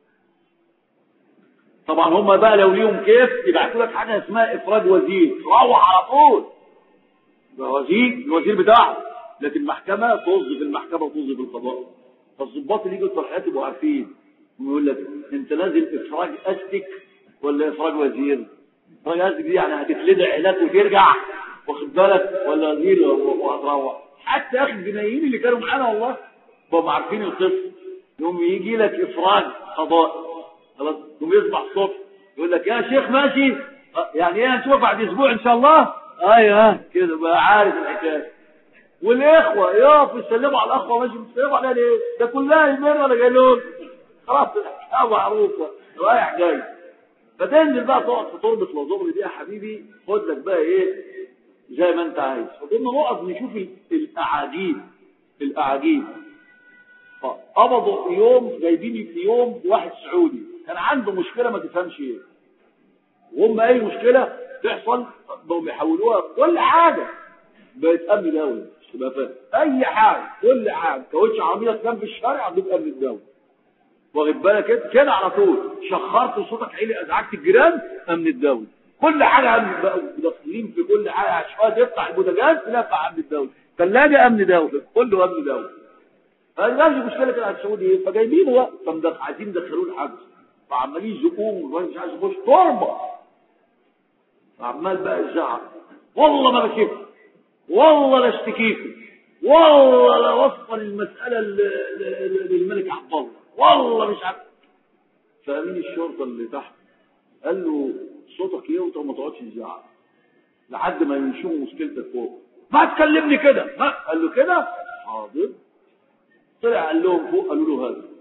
طبعا. هم بقى لو ليهم كيف يبعتوا لك حاجه اسمها افراج وزير روح على طول ده وزير الوزير بتاعه. لكن المحكمه توظف المحكمه وتوظف القضاء. فالضباط اللي يجوا الترحيلات يبقوا عارفين ويقول لك انت نازل افراج استك ولا افراج وزير. افراج استك دي يعني هتتلدع هناك وترجع واخد بالك ولا وزير وهتروح. حتى اخي الجنايين اللي كانوا معانا والله هم عارفين القصه. يوم يجي لك افراج قضاء خلاص يوم يصبح الصبح يقول لك يا شيخ ماشي يعني ايه هنشوفك بعد اسبوع ان شاء الله. ايوه كده بقى عارف الحكايه. والاخوه يقفوا يسلموا على الاخوه ماشي بيسلموا عليها ليه؟ ده كلها يمين ولا جاي لهم خلاص الحكايه معروفه رايح جاي. فتنزل بقى تقعد في تربه لازغلي دي يا حبيبي خد لك بقى ايه زي ما انت عايز. فكنا نقف نشوف الاعاجيب الاعاجيب. فقبضوا في يوم جايبيني في يوم واحد سعودي كان عنده مشكله ما تفهمش ايه وهم اي مشكله تحصل بقوا بيحولوها كل حاجه بقت امن دولي تبقى فاهم اي حاجه، كل حاجه كاوتش عربيه تنام في الشارع بيبقى من الدوله، واخد بالك كده كده على طول، شخرت صوتك عالي ازعجت الجيران امن الدوله، كل حاجه امن بقى، داخلين في كل حاجه عشان تفتح البوتاجاز تلاقي امن الدوله، ثلاجه امن دوله، كله امن دوله. فما مشكله كده على السعودي ايه؟ فجايبينه بقى فمدخ عايزين يدخلوه الحبس، فعمالين يزقوه والراجل مش عايز يخش تربه، عمال بقى يزعق والله ما بشوف والله لا اشتكيك والله لا وصل المساله للملك عبد الله والله مش عارف. فامين الشرطه اللي تحت قال له صوتك يوطى وما تقعدش تزعق لحد ما ينشروا مشكلتك فوق، ما تكلمني كده. قال له كده حاضر. طلع قال لهم فوق، قالوا له هذا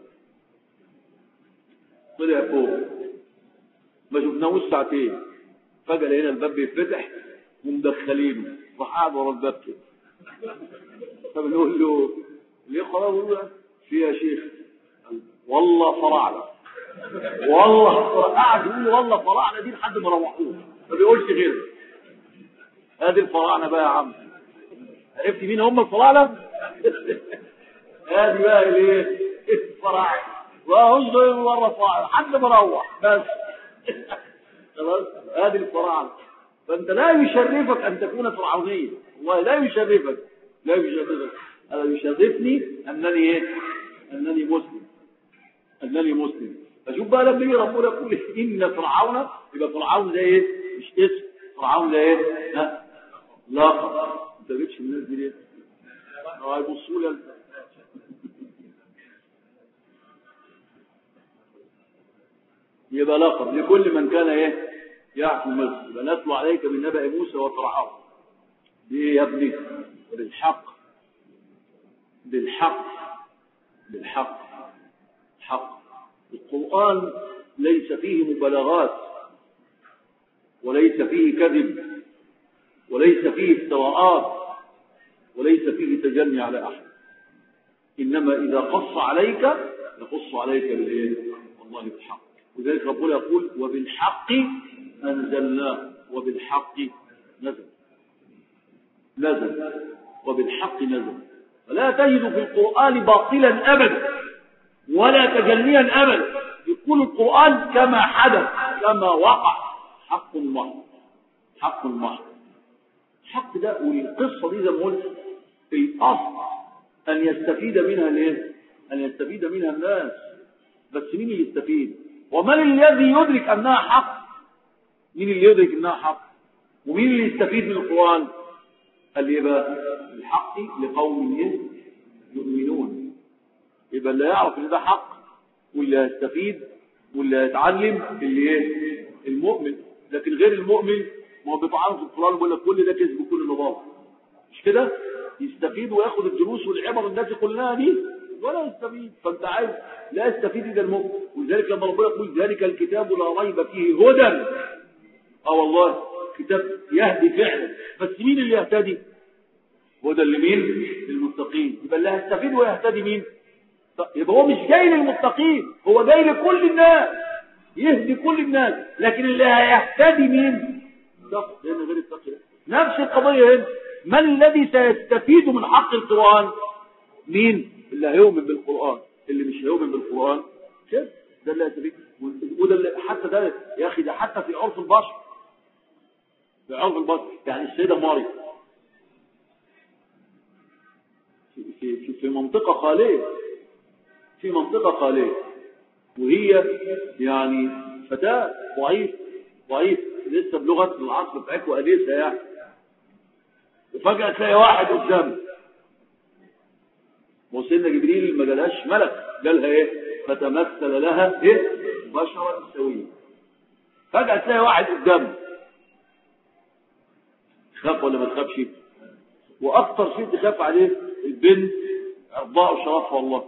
طلع فوق ما شفناهوش ساعتين، فجأة لقينا الباب بيتفتح ومدخلينه، راح قاعد ورا الباب كده. فبنقول له ليه خلاص؟ بيقول له في يا شيخ والله فراعنه والله قاعد يقول له والله فراعنه دي لحد ما روحوه، ما بيقولش غير ادي الفراعنه بقى يا عم. عرفت مين هم الفراعنه؟ ادي بقى الايه الفراعنه، وهوش غير مره فراعنه لحد ما روح بس. خلاص ادي الفراعنه. فانت لا يشرفك ان تكون فرعونيا، والله لا يشرفك، لا يشرفك. انا يشرفني انني ايه؟ انني مسلم، انني مسلم. فشوف بقى لما يجي ربنا يقول ان فرعون، يبقى فرعون ده ايه؟ مش اسم، فرعون ده ايه؟ ها لقب. انت ما جبتش الناس دي ليه؟ هيبصوا لي يبقى لقب لكل من كان ايه؟ يحكم مصر. يبقى نتلو عليك من نبأ موسى وفرعون. ليه يا ابني؟ بالحق بالحق بالحق حق. القرآن ليس فيه مبالغات وليس فيه كذب وليس فيه افتراءات وليس فيه تجني على أحد، إنما إذا قص عليك يقص عليك بالإيه؟ والله بالحق. وذلك ربنا يقول وبالحق أنزلناه وبالحق نزل نزل وبالحق نزل. فلا تجد في القرآن باطلا أبدا ولا تجنيا أبدا، يقول القرآن كما حدث كما وقع، حق محض حق محض. الحق ده والقصة دي زي ما قلت الأصل أن يستفيد منها الايه؟ أن يستفيد منها الناس، بس مين اللي يستفيد؟ ومن الذي يدرك أنها حق؟ مين اللي يدرك أنها حق؟ ومين اللي يستفيد من القرآن؟ قال يبقى الحق لقوم يؤمنون. يبقى اللي يعرف ان ده حق واللي هيستفيد واللي هيتعلم اللي ايه؟ المؤمن. لكن غير المؤمن ما هو بيطعنه في القرآن ويقول لك كل ده كذب وكل ده باطل، مش كده؟ يستفيد وياخد الدروس والعبر الناس كلها دي ولا يستفيد. فانت عايز لا يستفيد الا المؤمن. ولذلك لما ربنا يقول ذلك الكتاب لا ريب فيه هدى، اه والله كتاب يهدي فعلا، بس مين اللي يهتدي؟ هدى لمين؟ للمتقين. يبقى اللي هيستفيد ويهتدي مين؟ يبقى هو مش جاي للمتقين، هو جاي لكل الناس يهدي كل الناس. لكن اللي هيهتدي مين؟ هنا غير التقي. نفس القضيه هنا، من الذي سيستفيد من حق القرآن؟ مين؟ اللي هيؤمن بالقرآن. اللي مش هيؤمن بالقرآن كده ده اللي هيستفيد. وده اللي حتى ده يا اخي ده حتى في عرف البشر، في عرف البشر. يعني السيده مريم في في في منطقه خاليه، في منطقه خاليه وهي يعني فتاه ضعيف ضعيف لسه بلغه العصر بتاعته قديسه يعني، وفجاه تلاقي واحد قدامه وسيدنا جبريل ما جالهاش ملك، جالها ايه؟ فتمثل لها ايه؟ بشرا سويا. فجاه تلاقي واحد قدامه، تخاف ولا ما تخافش؟ واكثر شيء تخاف عليه البنت ارضاء وشرفها. والله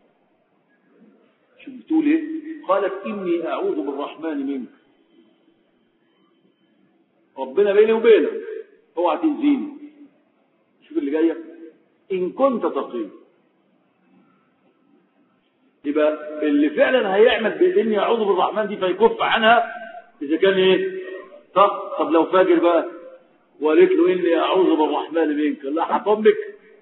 شو بتقول ايه؟ قالت اني اعوذ بالرحمن منك، ربنا بيني وبينك اوعى تنزيني. شوف اللي جايه، ان كنت تقي. يبقى اللي فعلا هيعمل بإني اعوذ بالرحمن دي فيكف عنها اذا كان ايه؟ طب طب لو فاجر بقى وقالت له اني اعوذ بالرحمن منك، لا هطمك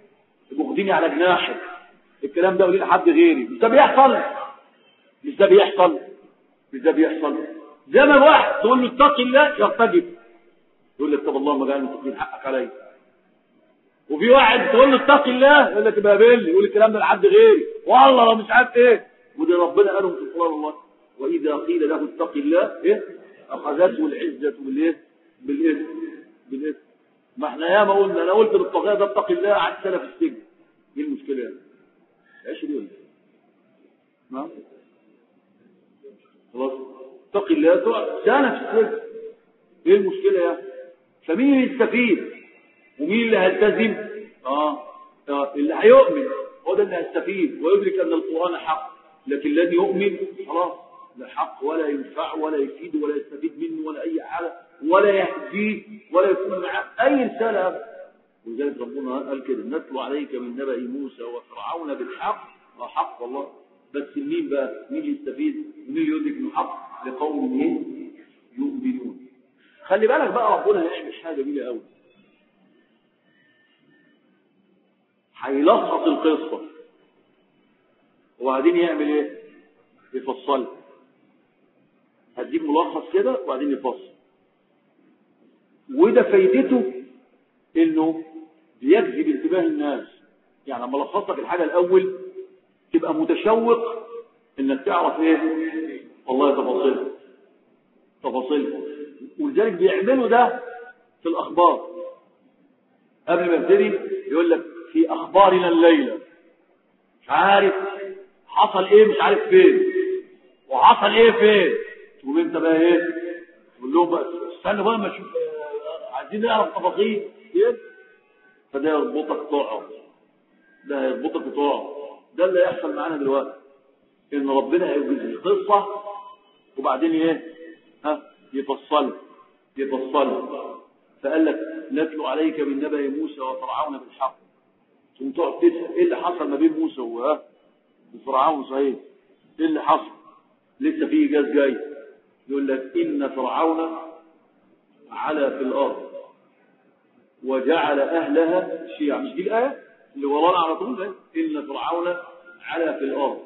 يبقوا واخديني على جناحك، الكلام ده يقول لحد غيري. مش ده بيحصل؟ مش ده بيحصل؟ مش ده بيحصل؟ زي ما واحد تقول له اتق الله يرتجف، يقول لك طب اللهم اجعلني متقين حقك عليا. وفي واحد تقول له اتق الله يقول لك ابقى قابلني، يقول الكلام ده لحد غيري، والله لو مش عارف ايه. وده ربنا قالهم في القران والله، واذا قيل له اتق الله ايه اخذته العزه بالايه؟ بالاثم بالاثم. ما احنا ياما قلنا، انا قلت للطغاه ده اتق الله قعد سنه في السجن. ايه المشكله يعني؟ ايش دي ولا نعم خلاص اتق الله تقعد سنه في السجن. ايه المشكله يعني؟ فمين اللي يستفيد ومين اللي هيلتزم؟ اه اه اللي هيؤمن هو ده اللي هيستفيد ويدرك ان القران حق. لكن الذي يؤمن خلاص لا حق ولا ينفع ولا يفيد ولا يستفيد منه ولا اي حاجه ولا يهديه ولا يكون معه اي رساله. ولذلك ربنا قال كده نتلو عليك من نبأ موسى وفرعون بالحق. حق والله، بس مين بقى؟ مين اللي يستفيد ومين اللي يدرك انه حق؟ لقوم يؤمنون. خلي بالك بقى ربنا هيعمل حاجه جميله قوي، هيلخص القصه وبعدين يعمل ايه؟ يفصل. هديك ملخص كده وبعدين يفصل. وده فايدته انه بيجذب انتباه الناس. يعني لما لخص لك الحاجه الاول تبقى متشوق انك تعرف ايه والله تفاصيل تفاصيل. ولذلك بيعملوا ده في الاخبار. قبل ما يبتدي يقول لك في اخبارنا الليله مش عارف حصل ايه مش عارف فين وحصل ايه فين. تقول انت بقى ايه؟ تقول لهم بقى استنى بقى ما اشوف، عايزين نعرف تفاصيل ايه. فده يربطك تقعد، ده هيربطك وتقعد. ده اللي هيحصل معانا دلوقتي، ان ربنا هيوجد القصه وبعدين ايه؟ ها يفصل يفصل. فقال لك نتلو عليك من نبأ موسى وفرعون بالحق. ثم تقعد تسال ايه اللي حصل ما بين موسى وفرعون. صحيح ايه اللي حصل؟ لسه في ايجاز جاي. يقول لك ان فرعون علا في الارض وجعل اهلها شيعا. مش دي الايه اللي ورانا على طول ده؟ ان فرعون علا في الارض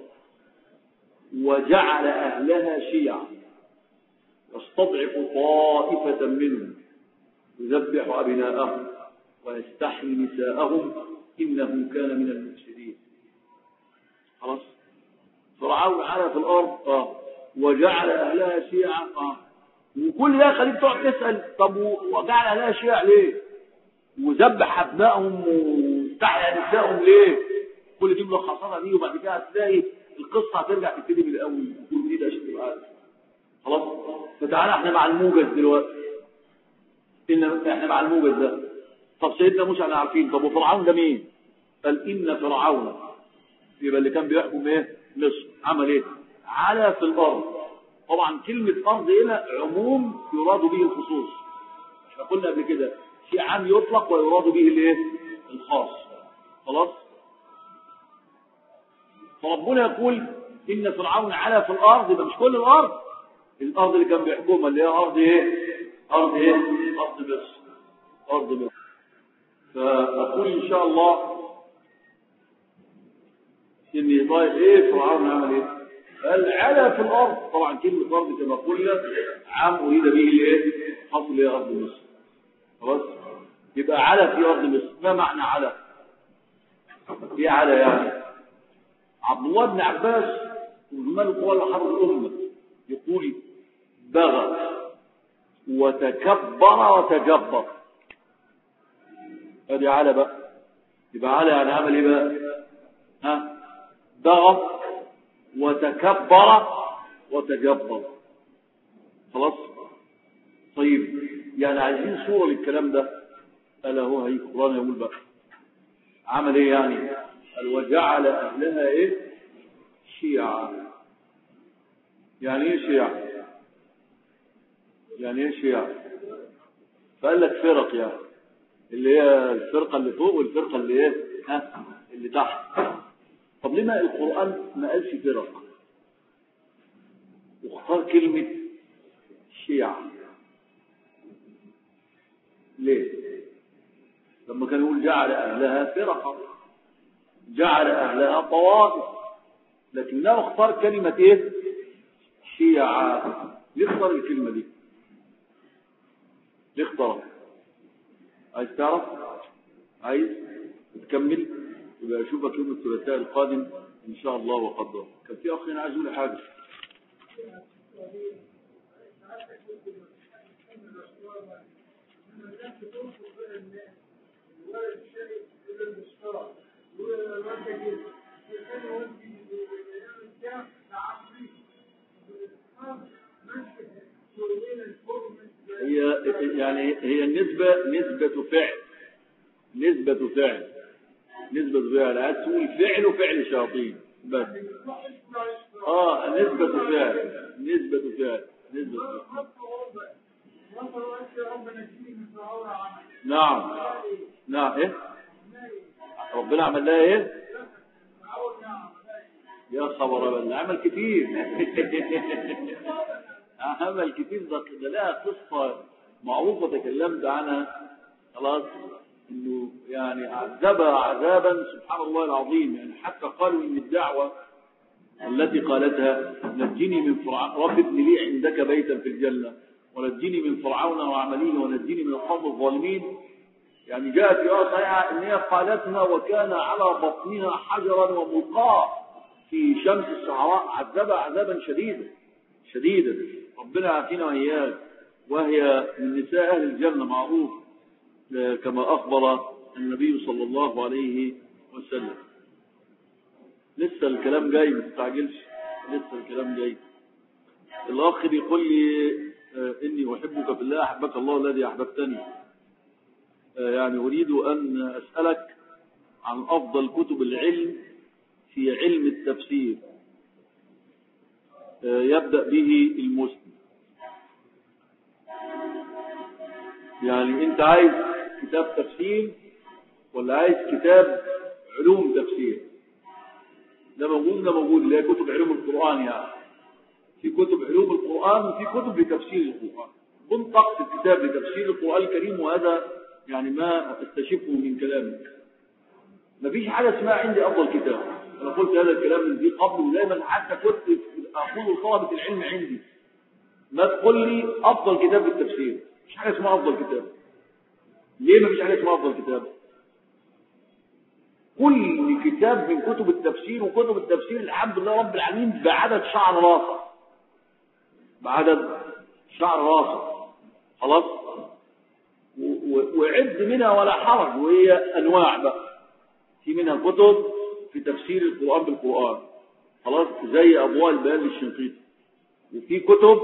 وجعل اهلها شيعا يستضعف طائفه منهم يذبح ابناءهم ويستحيي نساءهم انه كان من المفسدين. خلاص فرعون علا في الارض اه وجعل اهلها شيعا اه وكل ده خليك تقعد تسال طب وجعل اهلها شيعا ليه؟ وذبح ابنائهم واستحيا نساءهم ليه؟ كل دي ملخصاتها دي. وبعد كده هتلاقي القصه هترجع تبتدي من الاول وكل دي اشياء معاك. خلاص فتعالى احنا مع الموجز دلوقتي. ان احنا مع الموجز ده. طب سيدنا موسى احنا عارفين. طب وفرعون ده مين؟ قال ان فرعون يبقى اللي كان بيحكم ايه؟ مصر. عمل ايه؟ علا في الارض. طبعا كلمه ارض هنا عموم يراد به الخصوص. احنا قلنا قبل كده في عام يطلق ويراد به الايه؟ الخاص. خلاص فربنا يقول ان فرعون علا في الارض. يبقى مش كل الارض، الارض اللي كان بيحكمها اللي هي ارض ايه؟ ارض ايه؟ ارض مصر. ارض مصر. فاقول ان شاء الله ان طيب ايه فرعون عمل ايه؟ قال علا في الارض. طبعا كلمه ارض كما قلنا عام اريد به الايه؟ خاص اللي هي ارض مصر. خلاص يبقى علا في ارض مصر. ما معنى علا؟ ايه علا يعني؟ عبد الله بن عباس وزمان القوى حرب الامه يقول بغى وتكبر وتجبر. ادي علا بقى. يبقى علا يعني عمل ايه بقى؟ ها بغى وتكبر وتجبر. خلاص طيب يعني عايزين صورة للكلام ده. قال هو هي القرآن يقول بقى عمل ايه يعني؟ قال وجعل اهلها ايه؟ شيعا. يعني ايه شيعا؟ يعني ايه شيعا؟ فقال لك فرق يعني اللي هي الفرقة اللي فوق والفرقة اللي ايه؟ ها اللي تحت. طب ليه ما القرآن ما قالش فرق واختار كلمة شيعا؟ ليه؟ لما كان يقول جعل أهلها فرقا جعل أهلها طوائف، لكنه اختار كلمة إيه؟ شيعة. ليه اختار الكلمة دي؟ ليه اختار؟ عايز تعرف؟ عايز تكمل؟ يبقى أشوفك يوم الثلاثاء القادم إن شاء الله وقدر. كان في أخ هنا عايز يقول حاجة. هي يعني هي النسبة نسبة فعل نسبة فعل نسبة فعل عايز تقول فعل وفعل شياطين بس. اه نسبة فعل نسبة فعل نسبة فعل. نعم نعم. ايه ربنا عمل لها ايه؟ يا خبر بالله عمل كتير. عمل كتير. ده لها قصة معروفة تكلمت عنها خلاص، انه يعني عذبها عذابا سبحان الله العظيم. يعني حتى قالوا ان الدعوة التي قالتها نجني من فرعون رب ابن لي عندك بيتا في الجنة ونجني من فرعون وعمله ونجني من القوم الظالمين، يعني جاءت في آية صحيحة ان هي قالتها وكان على بطنها حجرا وملقاه في شمس الصحراء. عذبها عذابا شديدا شديدا. ربنا يعافينا وإياك. وهي من نساء أهل الجنة معروف كما أخبر النبي صلى الله عليه وسلم. لسه الكلام جاي ما تستعجلش، لسه الكلام جاي. الأخ بيقول لي إني أحبك في الله أحبك الله الذي أحببتني. يعني أريد أن أسألك عن أفضل كتب العلم في علم التفسير يبدأ به المسلم. يعني أنت عايز كتاب تفسير ولا عايز كتاب علوم تفسير؟ ده موجود ده موجود اللي هي كتب علوم القرآن. يعني في كتب علوم القرآن وفي كتب لتفسير القرآن. كنت أقصد كتاب لتفسير القرآن الكريم، وهذا يعني ما أستشفه من كلامك. مفيش حاجة اسمها عندي أفضل كتاب. أنا قلت هذا الكلام من ذي قبل، ودائما حتى كنت أقول طلبة العلم عندي ما تقول لي أفضل كتاب بالتفسير. مفيش حاجة اسمها أفضل كتاب. ليه مفيش حاجة اسمها أفضل كتاب؟ كل كتاب من كتب التفسير، وكتب التفسير الحمد لله رب العالمين بعدد شعر راسه بعدد شعر راسه خلاص، وعد منها ولا حرج. وهي أنواع بقى، في منها كتب في تفسير القرآن بالقرآن خلاص زي أضواء البيان للشنقيطي، وفي كتب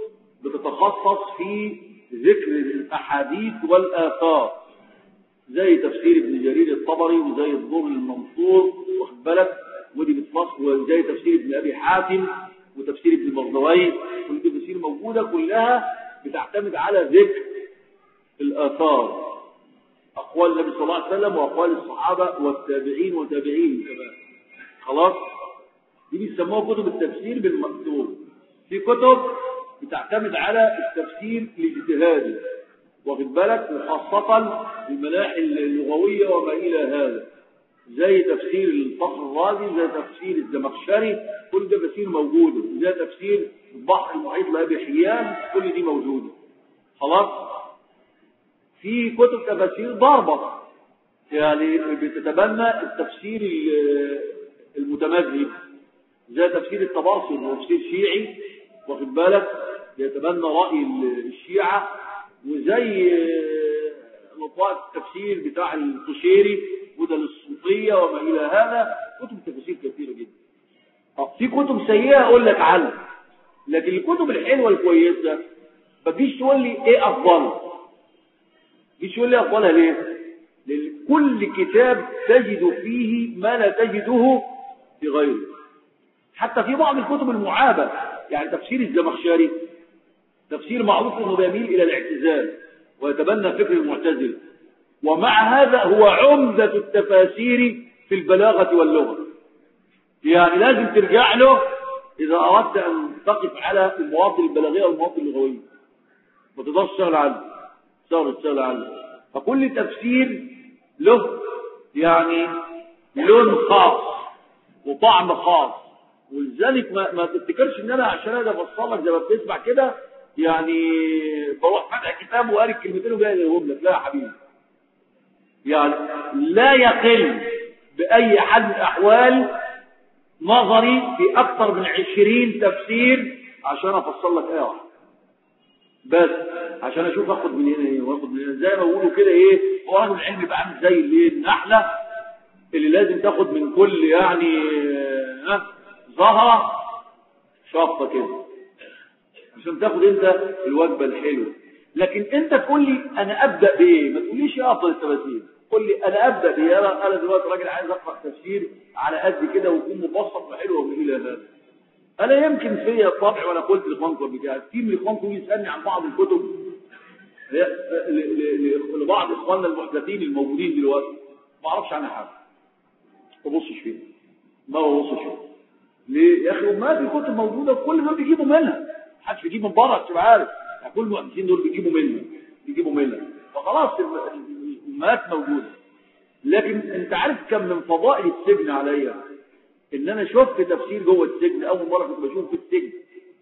بتتخصص في ذكر الأحاديث والآثار زي تفسير ابن جرير الطبري وزي الضر المنصور واخد بالك، ودي بتفصل، وزي تفسير ابن أبي حاتم وتفسير ابن بغدوي. كل دي تفسير موجودة كلها بتعتمد على ذكر الآثار، أقوال النبي صلى الله عليه وسلم وأقوال الصحابة والتابعين وتابعين كمان خلاص. دي بيسموها كتب التفسير بالمكتوب. في كتب بتعتمد على التفسير الاجتهادي واخد بالك، وخاصة المناحل اللغوية وما إلى هذا زي تفسير الفخر الرازي زي تفسير الزمخشري. كل ده تفسير موجودة. زي تفسير البحر المحيط لأبي حيان. كل دي موجودة خلاص. في كتب تفسير ضربة يعني بتتبنى التفسير المتمذهب زي تفسير الطبرسي تفسير شيعي واخد بالك بيتبنى رأي الشيعة، وزي مطبوعة التفسير بتاع القشيري وده للصوفية وما إلى هذا. كتب تفسير كثيرة جدا. في كتب سيئة أقول لك عنها، لكن الكتب الحلوة الكويسة مفيش تقول لي إيه أفضل. مفيش تقول لي أفضلها ليه؟ لأن كل كتاب تجد فيه ما لا تجده في غيره. حتى في بعض الكتب المعابة يعني تفسير الزمخشري تفسير معروف انه بيميل الى الاعتزال ويتبنى فكر المعتزله، ومع هذا هو عمدة التفاسير في البلاغة واللغة. يعني لازم ترجع له اذا اردت ان تقف على المواطن البلاغية والمواطن اللغوية، ما تقدرش تشتغل عنه تشتغل تشتغل عنه. فكل تفسير له يعني لون خاص وطعم خاص، ولذلك ما, ما تفتكرش ان انا عشان انا افصل لك زي ما بتسمع كده يعني بروح فتح كتاب وقاري الكلمتين وجاي اقولهم لك. لا يا حبيبي، يعني لا يقل باي حال من الاحوال نظري في اكثر من عشرين تفسير عشان افصل لك ايه واحده بس، عشان اشوف اخد من هنا ايه واخد من هنا، زي ما بيقولوا كده ايه، هو راجل علمي بقى عامل زي اللي النحله اللي لازم تاخد من كل يعني ها زهره شفطه كده عشان تاخد انت الوجبه الحلوه. لكن انت تقول لي انا ابدا بايه، ما تقوليش ايه افضل التفاسير، قول لي انا ابدا بايه. انا انا دلوقتي راجل عايز اقرا تفسير على قد كده ويكون مبسط وحلو والى هذا. انا يمكن فيا طبع، وانا قلت لاخوانكم قبل كده، كتير من اخوانكم يسالني عن بعض الكتب لبعض اخواننا المحدثين الموجودين دلوقتي ما اعرفش عنها حاجه، ما ببصش فيها، ما ببصش فيها. ليه يا اخي؟ ما في كتب موجوده كل ما بيجيبوا منها، ما حدش بيجيب من بره تبقى عارف، يعني كل المؤسسين دول بيجيبوا منها بيجيبوا منها فخلاص الامهات موجوده. لكن انت عارف كم من فضائل السجن عليا ان انا شفت تفسير جوه السجن. اول مره كنت بشوف في السجن،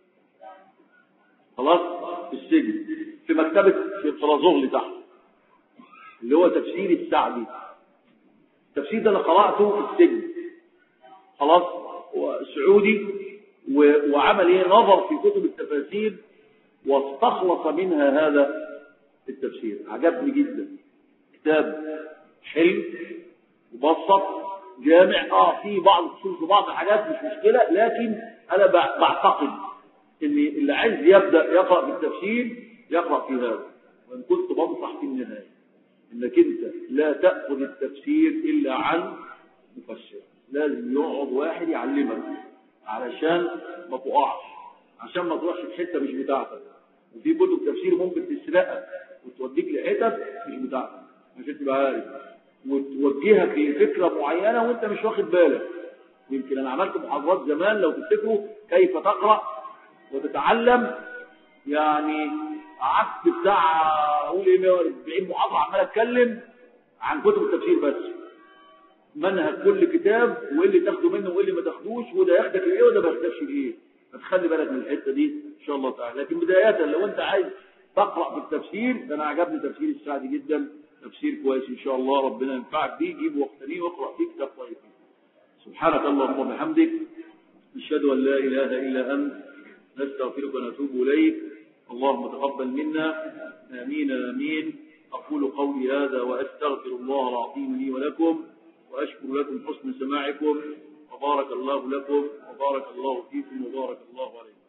خلاص في السجن في مكتبه في الطرازغلي تحت، اللي هو تفسير السعدي. التفسير ده انا قراته في السجن، خلاص سعودي، وعمل ايه نظر في كتب التفاسير واستخلص منها هذا التفسير. عجبني جدا، كتاب حلو مبسط جامع، اه في بعض الخصوص في بعض الحاجات مش مشكله، لكن انا بعتقد ان اللي عايز يبدا يقرا في التفسير يقرا في هذا. وان كنت بنصح في النهايه انك انت لا تاخذ التفسير الا عن مفسر، لازم يقعد واحد يعلمك علشان ما تقعش، عشان ما تروحش في حته مش بتاعتك. وفي كتب تفسير ممكن تسرقك وتوديك لحتت مش بتاعتك عشان تبقى عارف، وتوجهك لفكره معينه وانت مش واخد بالك. يمكن انا عملت محاضرات زمان لو تفتكروا كيف تقرا وتتعلم، يعني قعدت بتاع اقول ايه مئة وأربعين محاضره عمال اتكلم عن كتب التفسير بس، منهج كل كتاب وايه اللي تاخده منه وايه اللي ما تاخدوش، وده ياخدك لايه وده ما ياخدكش لايه. فتخلي بالك من الحته دي ان شاء الله تعالى. لكن بدايه لو انت عايز تقرا في التفسير، فانا عجبني تفسير السعدي جدا، تفسير كويس ان شاء الله ربنا ينفعك بيه. جيب وقتني واقرا فيه كتاب كويس. سبحانك اللهم وبحمدك، نشهد ان لا اله الا انت، نستغفرك ونتوب اليك. اللهم تقبل منا، امين امين. اقول قولي هذا واستغفر الله العظيم لي ولكم، واشكر لكم حسن سماعكم، وبارك الله لكم وبارك الله فيكم وبارك الله عليكم.